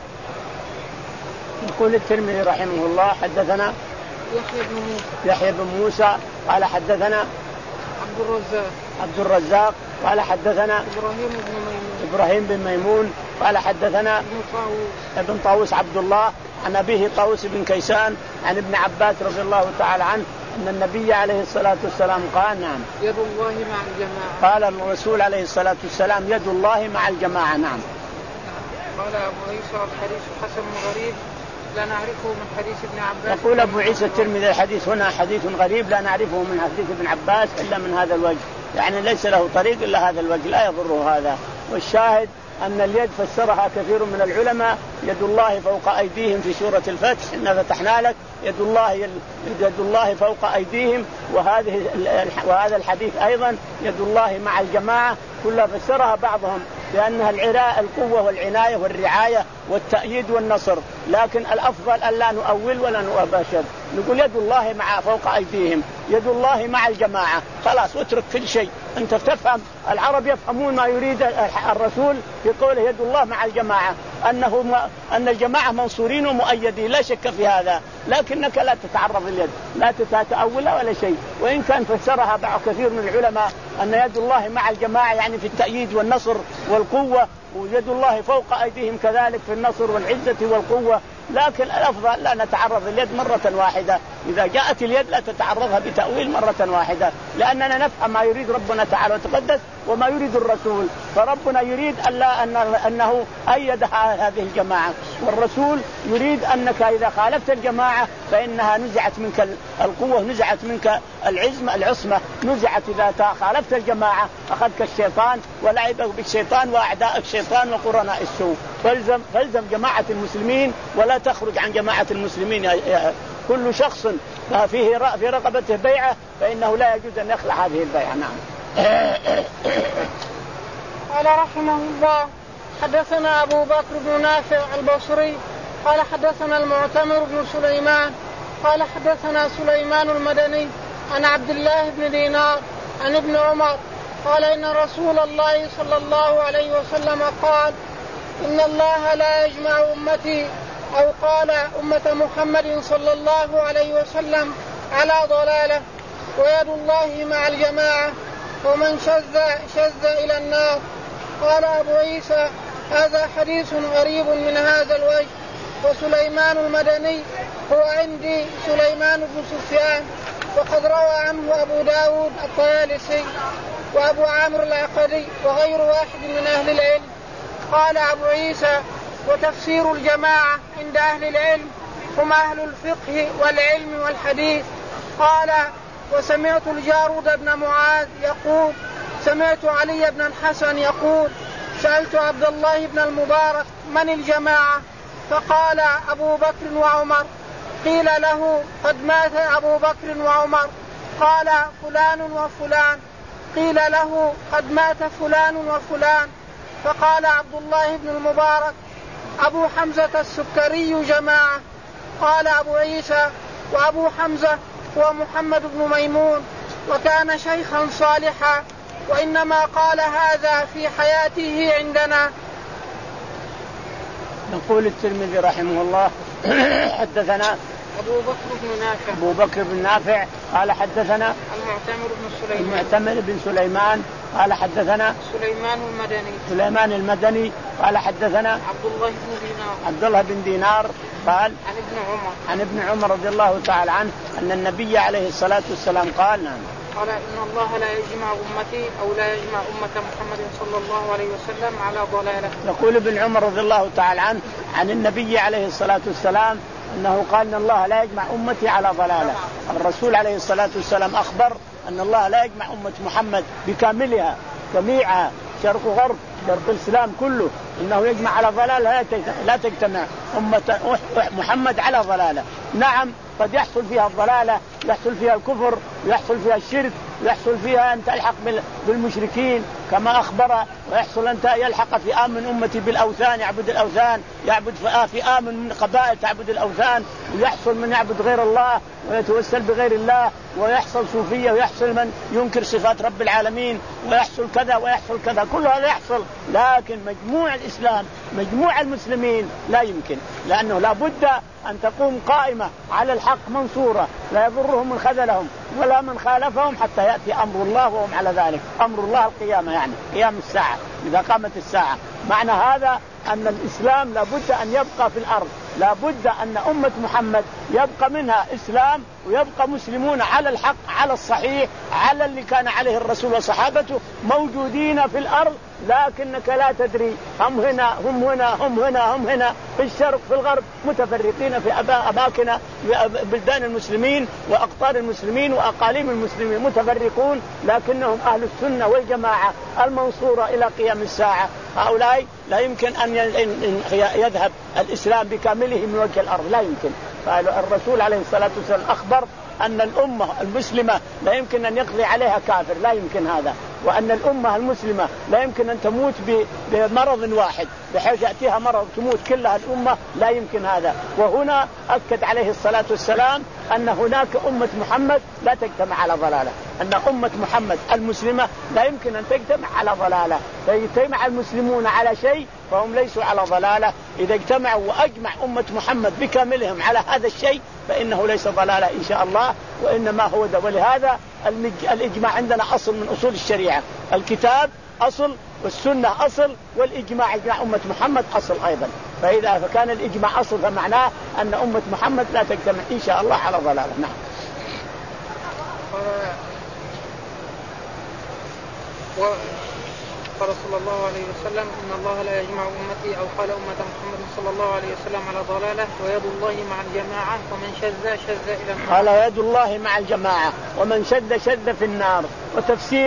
يقول الترمذي رحمه الله حدثنا يحيى بن موسى يحيى بن موسى قال حدثنا عبد الرزاق عبد الرزاق قال حدثنا إبراهيم بن ميمون إبراهيم بن ميمون قال حدثنا ابن طاووس ابن طاووس عبد الله عن أبيه طاووس بن كيسان عن ابن عباس رضي الله تعالى عنه أن النبي عليه الصلاة والسلام قال نعم يد الله مع الجماعة. قال الرسول عليه الصلاة والسلام يد الله مع الجماعة. نعم. قال أبو عيسى الحديث حسن غريب لا نعرفه من حديث ابن عباس. يقول أبو عيسى الترمذي الحديث هنا حديث غريب لا نعرفه من حديث ابن عباس إلا من هذا الوجه، يعني ليس له طريق إلا هذا الوجه لا يضره هذا. والشاهد أن اليد فسرها كثير من العلماء يد الله فوق أيديهم في سورة الفتح إنا فتحنا لك يد الله يد الله فوق أيديهم، وهذه وهذا الحديث أيضا يد الله مع الجماعة كلها فسرها بعضهم لأنها العراء القوة والعناية والرعاية والتأييد والنصر، لكن الأفضل أن لا نؤول ولا نباشر، نقول يد الله مع فوق أيديهم يد الله مع الجماعة خلاص، واترك كل شيء. أنت تفهم العرب يفهمون ما يريد الرسول في قوله يد الله مع الجماعة، أنه أن الجماعة منصورين ومؤيدين لا شك في هذا، لكنك لا تتعرض اليد لا تتأولها ولا شيء. وإن كان فسرها بعض كثير من العلماء أن يد الله مع الجماعة يعني في التأييد والنصر والقوة، ويد الله فوق أيديهم كذلك في النصر والعزة والقوة، لكن الأفضل لا نتعرض اليد مرة واحدة. إذا جاءت اليد لا تتعرضها بتأويل مرة واحدة، لأننا نفهم ما يريد ربنا تعالى وتقدس وما يريد الرسول. فربنا يريد ألا أن أنه أيد هذه الجماعة، والرسول يريد أنك إذا خالفت الجماعة فإنها نزعت منك القوة، نزعت منك العزمة العصمة، نزعت إذا خالفت الجماعة أخذك الشيطان ولعبك بالشيطان وأعداء الشيطان وقرناء السوء. فالزم, فالزم جماعة المسلمين ولا تخرج عن جماعة المسلمين. كل شخص فيه في رقبته بيعة فإنه لا يجوز أن يخلع هذه البيعة. نعم. قال رحمه الله حدثنا أبو بكر بن نافع البصري قال حدثنا المعتمر بن سليمان قال حدثنا سليمان المدني عن عبد الله بن دينار عن ابن عمر قال إن رسول الله صلى الله عليه وسلم قال إن الله لا يجمع أمتي أو قال أمة محمد صلى الله عليه وسلم على ضلالة ويد الله مع الجماعة ومن شذ شذ إلى النار. قال أبو عيسى هذا حديث غريب من هذا الوجه. وسليمان المدني هو عندي سليمان بن سفيان وقد روى عنه أبو داود الطيالسي وأبو عامر العقدي وغير واحد من أهل العلم. قال أبو عيسى وتفسير الجماعة عند أهل العلم هم أهل الفقه والعلم والحديث. قال وسمعت الجارود بن معاذ يقول سمعت علي بن الحسن يقول سألت عبد الله بن المبارك من الجماعة فقال أبو بكر وعمر. قيل له قد مات أبو بكر وعمر قال فلان وفلان. قيل له قد مات فلان وفلان فقال عبد الله بن المبارك أبو حمزة السكري جماعة. قال أبو عيسى وأبو حمزة هو محمد بن ميمون وكان شيخا صالحا وإنما قال هذا في حياته عندنا. نقول الترمذي رحمه الله حدثنا أبو بكر بن نافع أبو بكر بن نافع قال حدثنا المعتمر بن سليمان المعتمر بن سليمان قال حدثنا سليمان المدني سليمان المدني قال حدثنا عبد الله بن دينار عبد الله بن دينار قال عن ابن عمر عن ابن عمر رضي الله تعالى عنه أن النبي عليه الصلاة والسلام قال نعم قال إن الله لا يجمع أمتي أو لا يجمع أمة محمد صلى الله عليه وسلم على ضلالة. يقول ابن عمر رضي الله تعالى عنه عن النبي عليه الصلاة والسلام أنه قال إن الله لا يجمع أمتي على ضلالة. الرسول عليه الصلاة والسلام أخبر أن الله لا يجمع أمة محمد بكاملها جميعها شرق وغرب شرق الإسلام كله إنه يجمع على ضلالة لا تجتمع أمة محمد على ضلالة. نعم قد يحصل فيها الضلالة يحصل فيها الكفر ويحصل فيها الشرك ويحصل فيها أن تلحق بالمشركين كما أخبر ويحصل أن يلحق في آم من أمتي بالأوثان يعبد الأوثان يعبد في آم من قبائل تعبد الأوثان ويحصل من يعبد غير الله ويتوسل بغير الله ويحصل صوفية ويحصل من ينكر صفات رب العالمين ويحصل كذا ويحصل كذا كل هذا يحصل. لكن مجموع الإسلام مجموع المسلمين لا يمكن لأنه لا بد أن تقوم قائمة على الحق منصورة لا يضرهم من خذلهم ولا من خالفهم حتى يأتي أمر الله وهم على ذلك. أمر الله القيامة يعني قيام الساعة إذا قامت الساعة. معنى هذا أن الإسلام لابد أن يبقى في الأرض لابد أن أمة محمد يبقى منها إسلام ويبقى مسلمون على الحق على الصحيح على اللي كان عليه الرسول وصحابته موجودين في الأرض. لكنك لا تدري هم هنا هم هنا هم هنا هم هنا في الشرق في الغرب متفرقين في أماكن بلدان المسلمين وأقطار المسلمين وأقاليم المسلمين متفرقون لكنهم أهل السنة والجماعة المنصورة إلى قيام الساعة. هؤلاء لا يمكن أن يذهب الإسلام بكامله من وجه الأرض لا يمكن. فالرسول عليه الصلاة والسلام أخبر أن الأمة المسلمة لا يمكن أن يقضي عليها كافر لا يمكن هذا. وأن الأمة المسلمة لا يمكن أن تموت بمرض واحد بحيث يأتيها مرض تموت كلها الأمة لا يمكن هذا. وهنا أكد عليه الصلاة والسلام أن هناك أمة محمد لا تجتمع على ضلالة أن أمة محمد المسلمة لا يمكن أن تجتمع على ضلالة. فيجتمع المسلمون على شيء فهم ليسوا على ضلالة. إذا اجتمعوا وأجمع أمة محمد بكاملهم على هذا الشيء فإنه ليس ضلالة إن شاء الله وإنما هو ده. ولهذا الإجماع عندنا أصل من أصول الشريعة الكتاب أصل والسنة أصل والإجماع إجماع أمة محمد أصل أيضا. فإذا فكان الإجماع أصل فمعناه أن أمة محمد لا تجتمع إن شاء الله على ضلالة. نعم. قال صلى الله عليه وسلم إن الله لا يجمع أمتي أو قال أمة محمد صلى الله عليه وسلم على ضلالة ويد الله مع الجماعة ومن شذ شذ إلى النار. قال يد الله مع الجماعة ومن شذ شذ في النار. وتفسير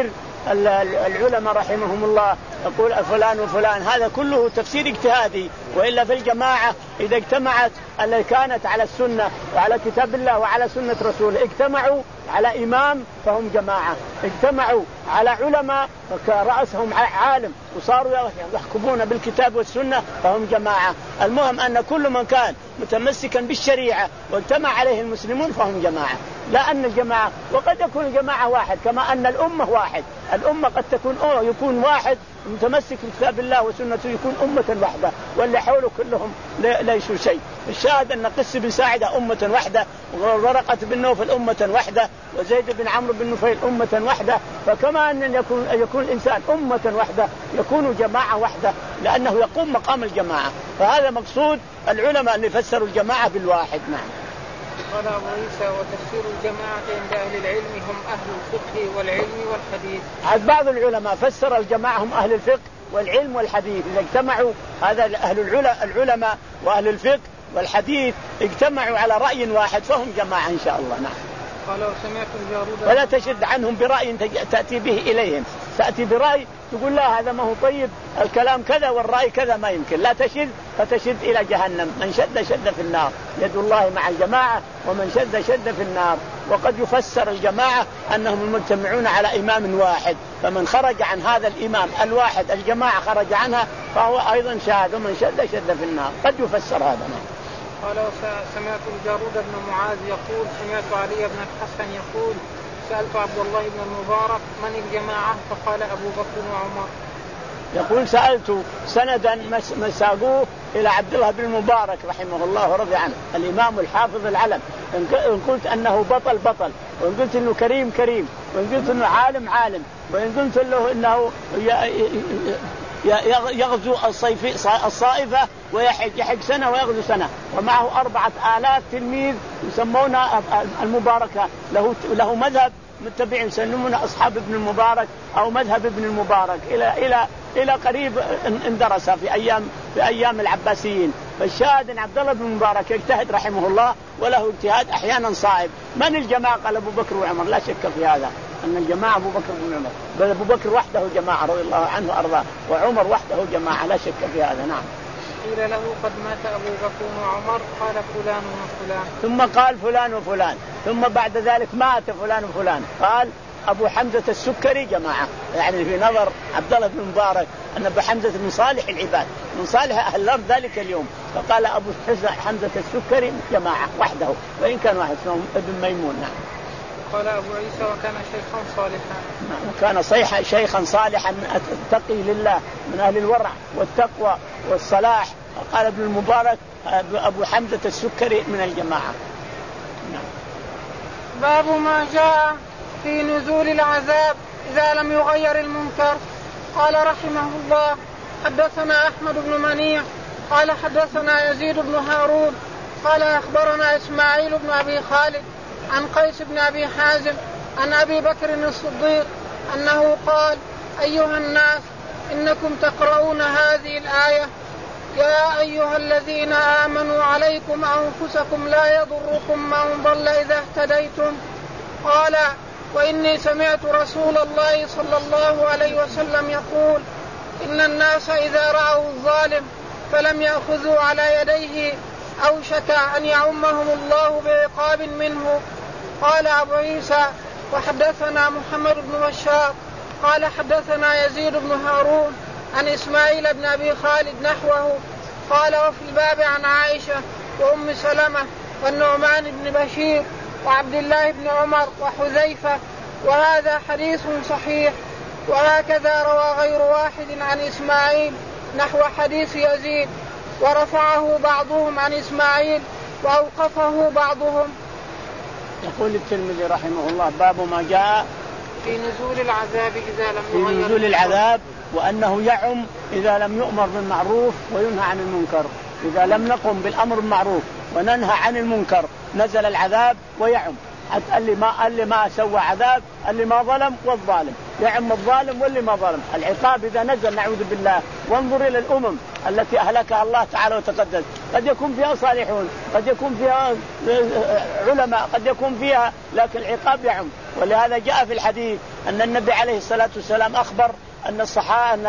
العلماء رحمهم الله يقول فلان وفلان، هذا كله تفسير اجتهادي. وإلا في الجماعة إذا اجتمعت اللي كانت على السنة وعلى كتاب الله وعلى سنة رسوله، اجتمعوا على إمام فهم جماعة، اجتمعوا على علماء رأسهم عالم وصاروا يحكمون بالكتاب والسنة فهم جماعة. المهم أن كل من كان متمسكا بالشريعة واجتمع عليه المسلمون فهم جماعة، لا أن الجماعة. وقد يكون الجماعة واحد كما أن الأمة واحد، الأمة قد تكون أوه يكون واحد متمسك بكتاب الله وسنته يكون أمة واحدة، واللي حوله كلهم ليسوا شيء. الشاهد أن قس بن ساعدة أمة واحدة، وورقة بن نوفل أمة واحدة، وزيد بن عمرو بن نفيل أمة واحدة. فكما أن يكون, يكون الإنسان أمة واحدة يكون جماعة واحدة، لأنه يقوم مقام الجماعة. فهذا مقصود العلماء اللي فسروا الجماعة بالواحد. نعم. قال أبو عيسى: وتفسير الجماعة عند أهل العلم هم أهل الفقه والعلم والحديث. عند بعض العلماء فسر الجماعة هم أهل الفقه والعلم والحديث، إذا اجتمعوا هذا أهل العلماء وأهل الفقه والحديث اجتمعوا على رأي واحد فهم جماعة إن شاء الله. نعم. قال: وسمعت الجارود ولا تشد عنهم برأي تأتي به إليهم، تأتي برأي تقول لا هذا ما هو طيب، الكلام كذا والرأي كذا ما يمكن، لا تشد فتشد إلى جهنم. من شد شد في النار، يد الله مع الجماعة، ومن شد شد في النار. وقد يفسر الجماعة أنهم المجتمعون على إمام واحد، فمن خرج عن هذا الإمام الواحد الجماعة خرج عنها فهو أيضا شاهد، ومن شد شد في النار. قد يفسر هذا. قال: سمعت الجارود بن معاذ يقول: سمعت علي بن الحسن يقول: سألت عبد الله بن المبارك من الجماعة؟ فقال: أبو بكر وعمر. يقول سألت سندا مساقوه إلى عبد الله بن المبارك رحمه الله ورضي عنه، الإمام الحافظ العلم. إن قلت أنه بطل بطل، وإن قلت أنه كريم كريم، وإن قلت أنه عالم عالم، وإن قلت له أنه يغزو الصيف الصائفة ويحج يحج سنة ويغزو سنة، ومعه أربعة آلاف تلميذ يسمون المباركة، له له مذهب متبعين يسمون أصحاب ابن المبارك أو مذهب ابن المبارك إلى إلى إلى قريب اندرس في أيام في أيام العباسيين. فالشاهد أن عبد الله بن المبارك يجتهد رحمه الله، وله اجتهاد أحيانا صائب. من الجماعة؟ قال أبو بكر وعمر، لا شك في هذا أن الجماعة أبو بكر وعمر، بل أبو بكر وحده جماعة رضي الله عنه وأرضاه، وعمر وحده جماعة، لا شك في هذا. نعم. قيل له: قد مات أبو بكر وعمر؟ قال: فلان وفلان. ثم قال: فلان وفلان. ثم بعد ذلك مات فلان وفلان. قال: أبو حمزة السكري جماعة، يعني في نظر عبد الله بن مبارك أن أبو حمزة من صالح العباد، من صالح أهل الأرض ذلك اليوم. فقال أبو حمزة السكري جماعة وحده، وإن كان واحد اسمه ابن ميمون. نعم. قال أبو عيسى: وكان شيخا صالحا. وكان صيحا شيخا صالحا تقي لله من أهل الورع والتقوى والصلاح. قال ابن المبارك أبو حمزة السكري من الجماعة. نعم. باب ما جاء في نزول العذاب إذا لم يغير المنكر. قال رحمه الله: حدثنا أحمد بن منيع قال حدثنا يزيد بن هارون قال أخبرنا إسماعيل بن أبي خالد عن قيس بن أبي حازم عن أبي بكر الصديق أنه قال: أيها الناس، إنكم تقرؤون هذه الآية: يا أيها الذين آمنوا عليكم أنفسكم لا يضركم من ضل إذا اهتديتم. قال: وإني سمعت رسول الله صلى الله عليه وسلم يقول: إن الناس إذا رأوا الظالم فلم يأخذوا على يديه أوشك أن يعمهم الله بعقاب منه. قال أبو عيسى: وحدثنا محمد بن بشار قال حدثنا يزيد بن هارون عن إسماعيل بن أبي خالد نحوه. قال: وفي الباب عن عائشة وأم سلمة والنعمان بن بشير وعبد الله بن عمر وحذيفة، وهذا حديث صحيح. وهكذا روى غير واحد عن إسماعيل نحو حديث يزيد، ورفعه بعضهم عن إسماعيل وأوقفه بعضهم. يقول الترمذي رحمه الله: باب ما جاء في نزول العذاب إذا لم في نزول العذاب، وأنه يعم إذا لم يؤمر بالمعروف وينهى عن المنكر. إذا لم نقم بالأمر بالمعروف وننهى عن المنكر نزل العذاب ويعم، حتى اللي ما اللي ما سوى عذاب، اللي ما ظلم والظالم، يعم الظالم واللي ما ظلم. العقاب إذا نزل نعوذ بالله. وانظر إلى الأمم التي أهلكها الله تعالى وتقدس، قد يكون فيها صالحون، قد يكون فيها علماء، قد يكون فيها، لكن العقاب يعم. ولهذا جاء في الحديث أن النبي عليه الصلاة والسلام أخبر أن الصحابة أن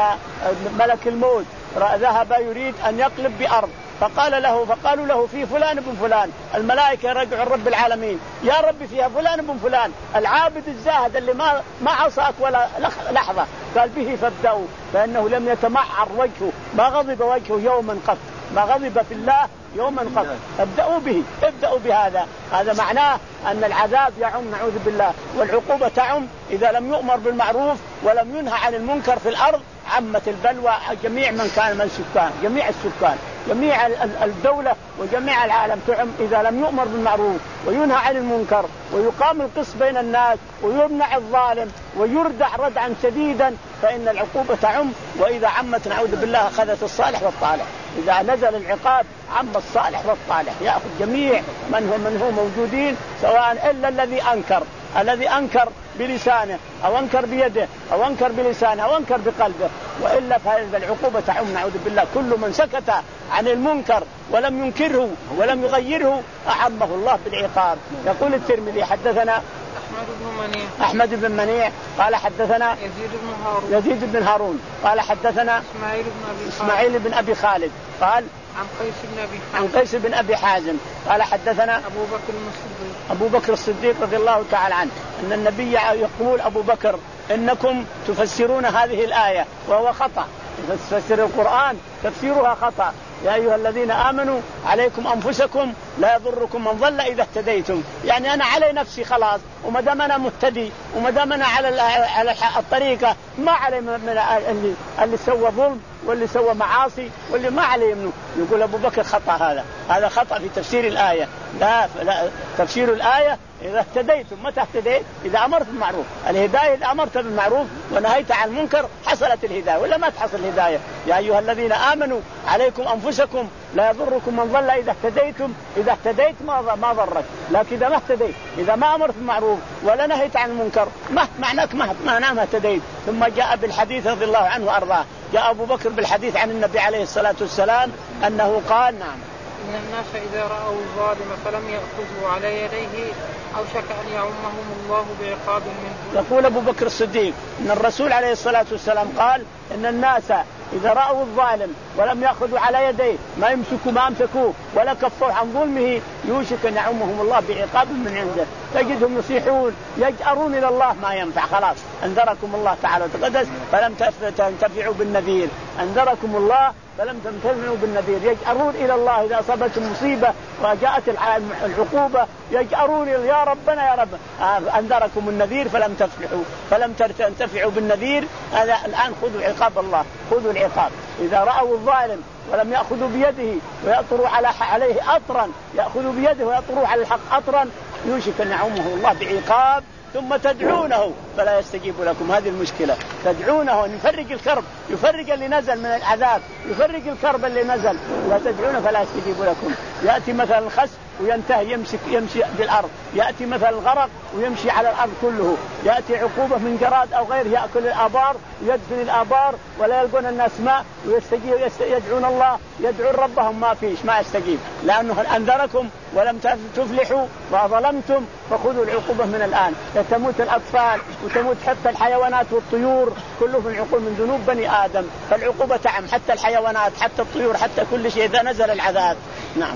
ملك الموت ذهب يريد أن يقلب بأرض، فقال له فقالوا له في فلان بن فلان. الملائكة رجعوا رب العالمين يا رب فيها فلان بن فلان العابد الزاهد اللي ما ما عصاك ولا لحظة. قال به فابدأوا، فإنه لم يتمعر وجهه، ما غضب وجهه يوما قط، ما غضب في الله يوما قط. ابدأوا به، ابدأوا بهذا. هذا معناه أن العذاب يعم نعوذ بالله، والعقوبة تعم إذا لم يؤمر بالمعروف ولم ينهى عن المنكر في الأرض. عمت البلوى جميع من كان من السكان، جميع السكان، جميع الدولة وجميع العالم تعم إذا لم يؤمر بالمعروف وينهى عن المنكر ويقام القسط بين الناس ويمنع الظالم ويردع ردعا شديدا، فإن العقوبة تعم. وإذا عمت نعوذ بالله أخذت الصالح والطالح. إذا نزل العقاب عم الصالح والطالح، يأخذ جميع من هو من هو موجودين، سواء إلا الذي أنكر، الذي أنكر بلسانه أو أنكر بيده أو أنكر بلسانه أو أنكر بقلبه، وإلا فهذه العقوبة تعم نعوذ بالله. كل من سكت عن المنكر ولم ينكره ولم يغيره أعمه الله بالعقاب. يقول الترمذي حدثنا أحمد بن منيع أحمد بن منيع قال حدثنا يزيد بن هارون يزيد بن هارون قال حدثنا إسماعيل بن أبي إسماعيل بن أبي خالد قال عن قيس بن أبي حازم عن قيس بن أبي حازم قال حدثنا أبو بكر الصديق أبو بكر الصديق رضي الله تعالى عنه أن النبي يقول أبو بكر إنكم تفسرون هذه الآية وهو خطأ. تفسير القرآن تفسيرها خطأ. يا أيها الذين آمنوا عليكم أنفسكم لا يضركم من ضل إذا اهتديتم. يعني أنا علي نفسي خلاص، وما دام أنا مهتدي وما دام أنا على على الطريقة، ما علي من اللي اللي سوى ظلم واللي سوى معاصي واللي ما عليه منه. يقول أبو بكر خطأ، هذا هذا خطأ في تفسير الآية. لا, لا تفسير الآية إذا اهتديتم. متى اهتديت؟ إذا أمرت بالمعروف. الهداية إذا أمرت بالمعروف ونهيت عن المنكر حصلت الهداية، ولا ما تحصل الهداية. يا أيها الذين آمنوا عليكم أنفسكم لا يضركم من ضل إذا اهتديتم. إذا اهتديت ما ما ضرك، لكن إذا ما اهتديت، إذا ما أمرت بالمعروف ولا نهيت عن المنكر ما معناك ما ما ما اهتديت. ثم جاء بالحديث رضي الله عنه وأرضاه، جاء أبو بكر بالحديث عن النبي عليه الصلاة والسلام أنه قال نعم إن الناس إذا رأوا الظالم فلم يأخذوا على يديه أوشك أن يعمهم الله بعقاب منه. يقول أبو بكر الصديق أن الرسول عليه الصلاة والسلام قال إن الناس إذا رأوا الظالم ولم يأخذوا على يديه، ما يمسكوا ما أمسكوه ولا كفوا عن ظلمه، يوشك أن يعمهم الله بعقاب من عنده. تجدهم يصيحون يجأرون إلى الله ما ينفع. خلاص أنذركم الله تعالى وتقدس فلم تنتفعوا بالنذير. أنذركم الله فلم تنتفعوا بالنذير. يجأرون إلى الله إذا أصابتهم مصيبة وجاءت العقوبة، يجأرون يا ربنا يا رب. أنذركم النذير فلم تفلحوا فلم تنتفعوا بالنذير. هذا الآن خذوا عقاب الله، خذوا العقاب. إذا رأوا الظالم ولم يأخذوا بيده ويأطروا على عليه أطرا، يأخذوا بيده ويأطروا على الحق أطرا، يوشك أن يعمه الله بعقاب. ثم تدعونه فلا يستجيب لكم. هذه المشكلة، تدعونه أن يفرج الكرب، يفرج اللي نزل من العذاب، يفرج الكرب اللي نزل، لا تدعونه فلا يستجيب لكم. يأتي مثل الخس وينتهي يمسك يمشي بالأرض، يأتي مثل الغرق ويمشي على الأرض كله، يأتي عقوبة من جراد أو غير يأكل الآبار ويدفن الآبار ولا يلقون الناس ماء ويستجيب يدعون الله يدعون ربهم ما فيش ما يستجيب، لأنه أنذركم ولم تفلحوا وظلمتم فخذوا العقوبة من الآن. تموت الأطفال وتموت حتى الحيوانات والطيور، كله من عقوبة من ذنوب بني آدم، فالعقوبة تعم حتى الحيوانات حتى الطيور حتى كل شيء إذا نزل العذاب. نعم.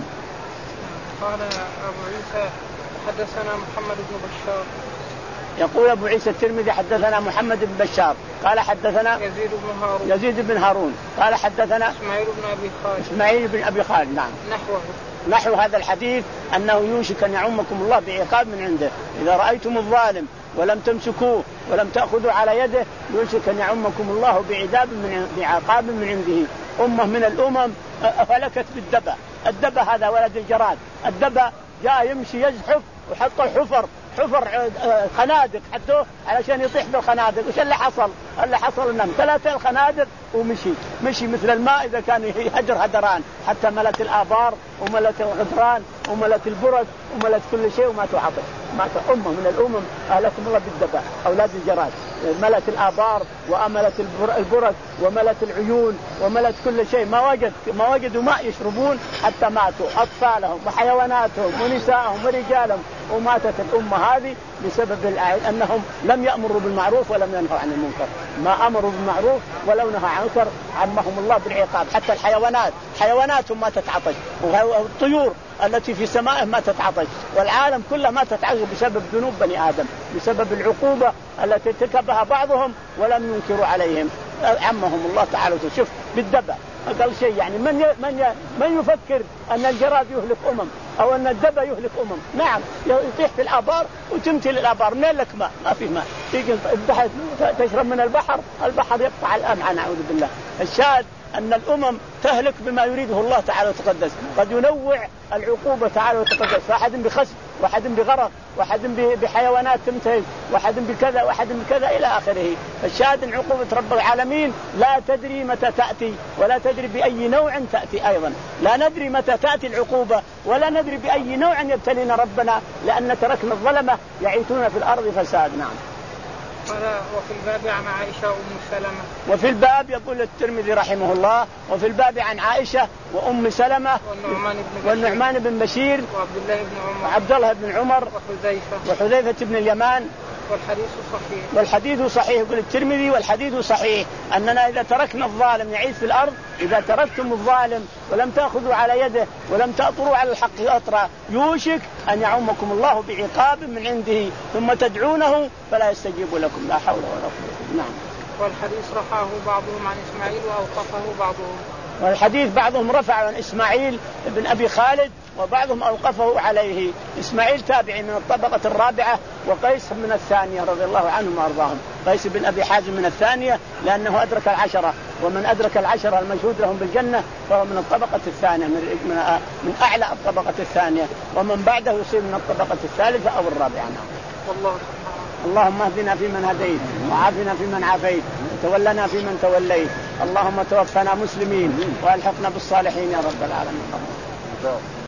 قال أبو عيسى حدثنا محمد بن بشار. يقول أبو عيسى الترمذي حدثنا محمد بن بشار قال حدثنا يزيد بن هارون يزيد بن هارون قال حدثنا إسماعيل بن أبي خالد إسماعيل بن أبي خالد. نعم. نحوه نحو هذا الحديث أنه يوشك أن يعمكم الله بعقاب من عنده. إذا رأيتم الظالم ولم تمسكوه ولم تأخذوا على يده يوشك أن يعمكم الله بعذاب من بعقاب من عنده. أمة من الأمم فلكت بالدبة. الدبة هذا ولد الجراد. الدبة جاء يمشي يزحف وحط الحفر حفر خنادق حتى علشان يطيح بالخنادق. وش اللي حصل؟ اللي حصل انهم ثلاثة الخنادق ومشي مشي مثل الماء إذا كان يهدر هدران، حتى ملت الآبار وملت الغدران وملت البرد وملت كل شيء وما تعطش. مات أمة من الأمم أهلكم الله بالدباء أولاد الجراد. ملت الآبار وأملت البرد وملت العيون وملت كل شيء، ما وجد ما وجدوا ماء يشربون حتى ماتوا. أطفالهم وحيواناتهم ونسائهم ورجالهم وماتت الأمة هذه بسبب أنهم لم يأمروا بالمعروف ولم ينهوا عن المنكر. ما أمروا بالمعروف ولو نهوا عن المنكر عمهم الله بالعقاب. حتى الحيوانات حيواناتهم ما تتعطش، والطيور التي في سمائهم ما تتعطش، والعالم كله ما تتعطش بسبب ذنوب بني آدم، بسبب العقوبة التي ارتكبها بعضهم ولم ينكروا عليهم عمهم الله تعالى. شوف بالدبة أقل شيء، يعني من ي... من ي... من يفكر أن الجراد يهلك أمم أو أن الدبة يهلك أمم؟ نعم يطيح في الآبار وتمتلئ الآبار، من لك ماء؟ ما في ماء، تيجي البحر تشرب من البحر، البحر يقطع الأمعاء نعوذ بالله. الشاهد أن الأمم تهلك بما يريده الله تعالى وتقدس. قد ينوع العقوبة تعالى وتقدس، واحد بخسف، واحد بغرق، واحد بحيوانات تمتهن، واحد بكذا، واحد بكذا إلى آخره. الشاهد أن عقوبة رب العالمين لا تدري متى تأتي ولا تدري بأي نوع تأتي أيضا. لا ندري متى تأتي العقوبة ولا ندري بأي نوع يبتلينا ربنا، لأن تركنا الظلمة يعيثون في الأرض فساد. نعم. وفي الباب عن عائشة وأم سلمة. وفي الباب يقول الترمذي رحمه الله وفي الباب عن عائشة وأم سلمة والنعمان بن بشير وعبد الله بن عمر وعبد الله بن عمر وحذيفة وحذيفة بن اليمان والحديث صحيح. والحديث صحيح. يقول الترمذي والحديث صحيح أننا إذا تركنا الظالم يعيش في الأرض، إذا تركتم الظالم ولم تأخذوا على يده ولم تأطروا على الحق أطرا يوشك أن يعمكم الله بعقاب من عنده ثم تدعونه فلا يستجيب لكم. لا حول ولا قوة. نعم. والحديث رفعه بعضهم عن إسماعيل وأوقفه بعضهم. والحديث بعضهم رفع عن إسماعيل بن أبي خالد وبعضهم أوقفه عليه. إسماعيل تابعي من الطبقة الرابعة وقيس من الثانية رضي الله عنهم وأرضاهم. قيس بن أبي حازم من الثانية لأنه أدرك العشرة، ومن أدرك العشرة المشهود لهم بالجنة فهو من الطبقة الثانية، من, من أعلى الطبقة الثانية، ومن بعده يصير من الطبقة الثالثة أو الرابعة. والله اللهم اهدنا فيمن هديت وعافنا فيمن عافيت وتولنا فيمن توليت، اللهم توفنا مسلمين والحقنا بالصالحين يا رب العالمين.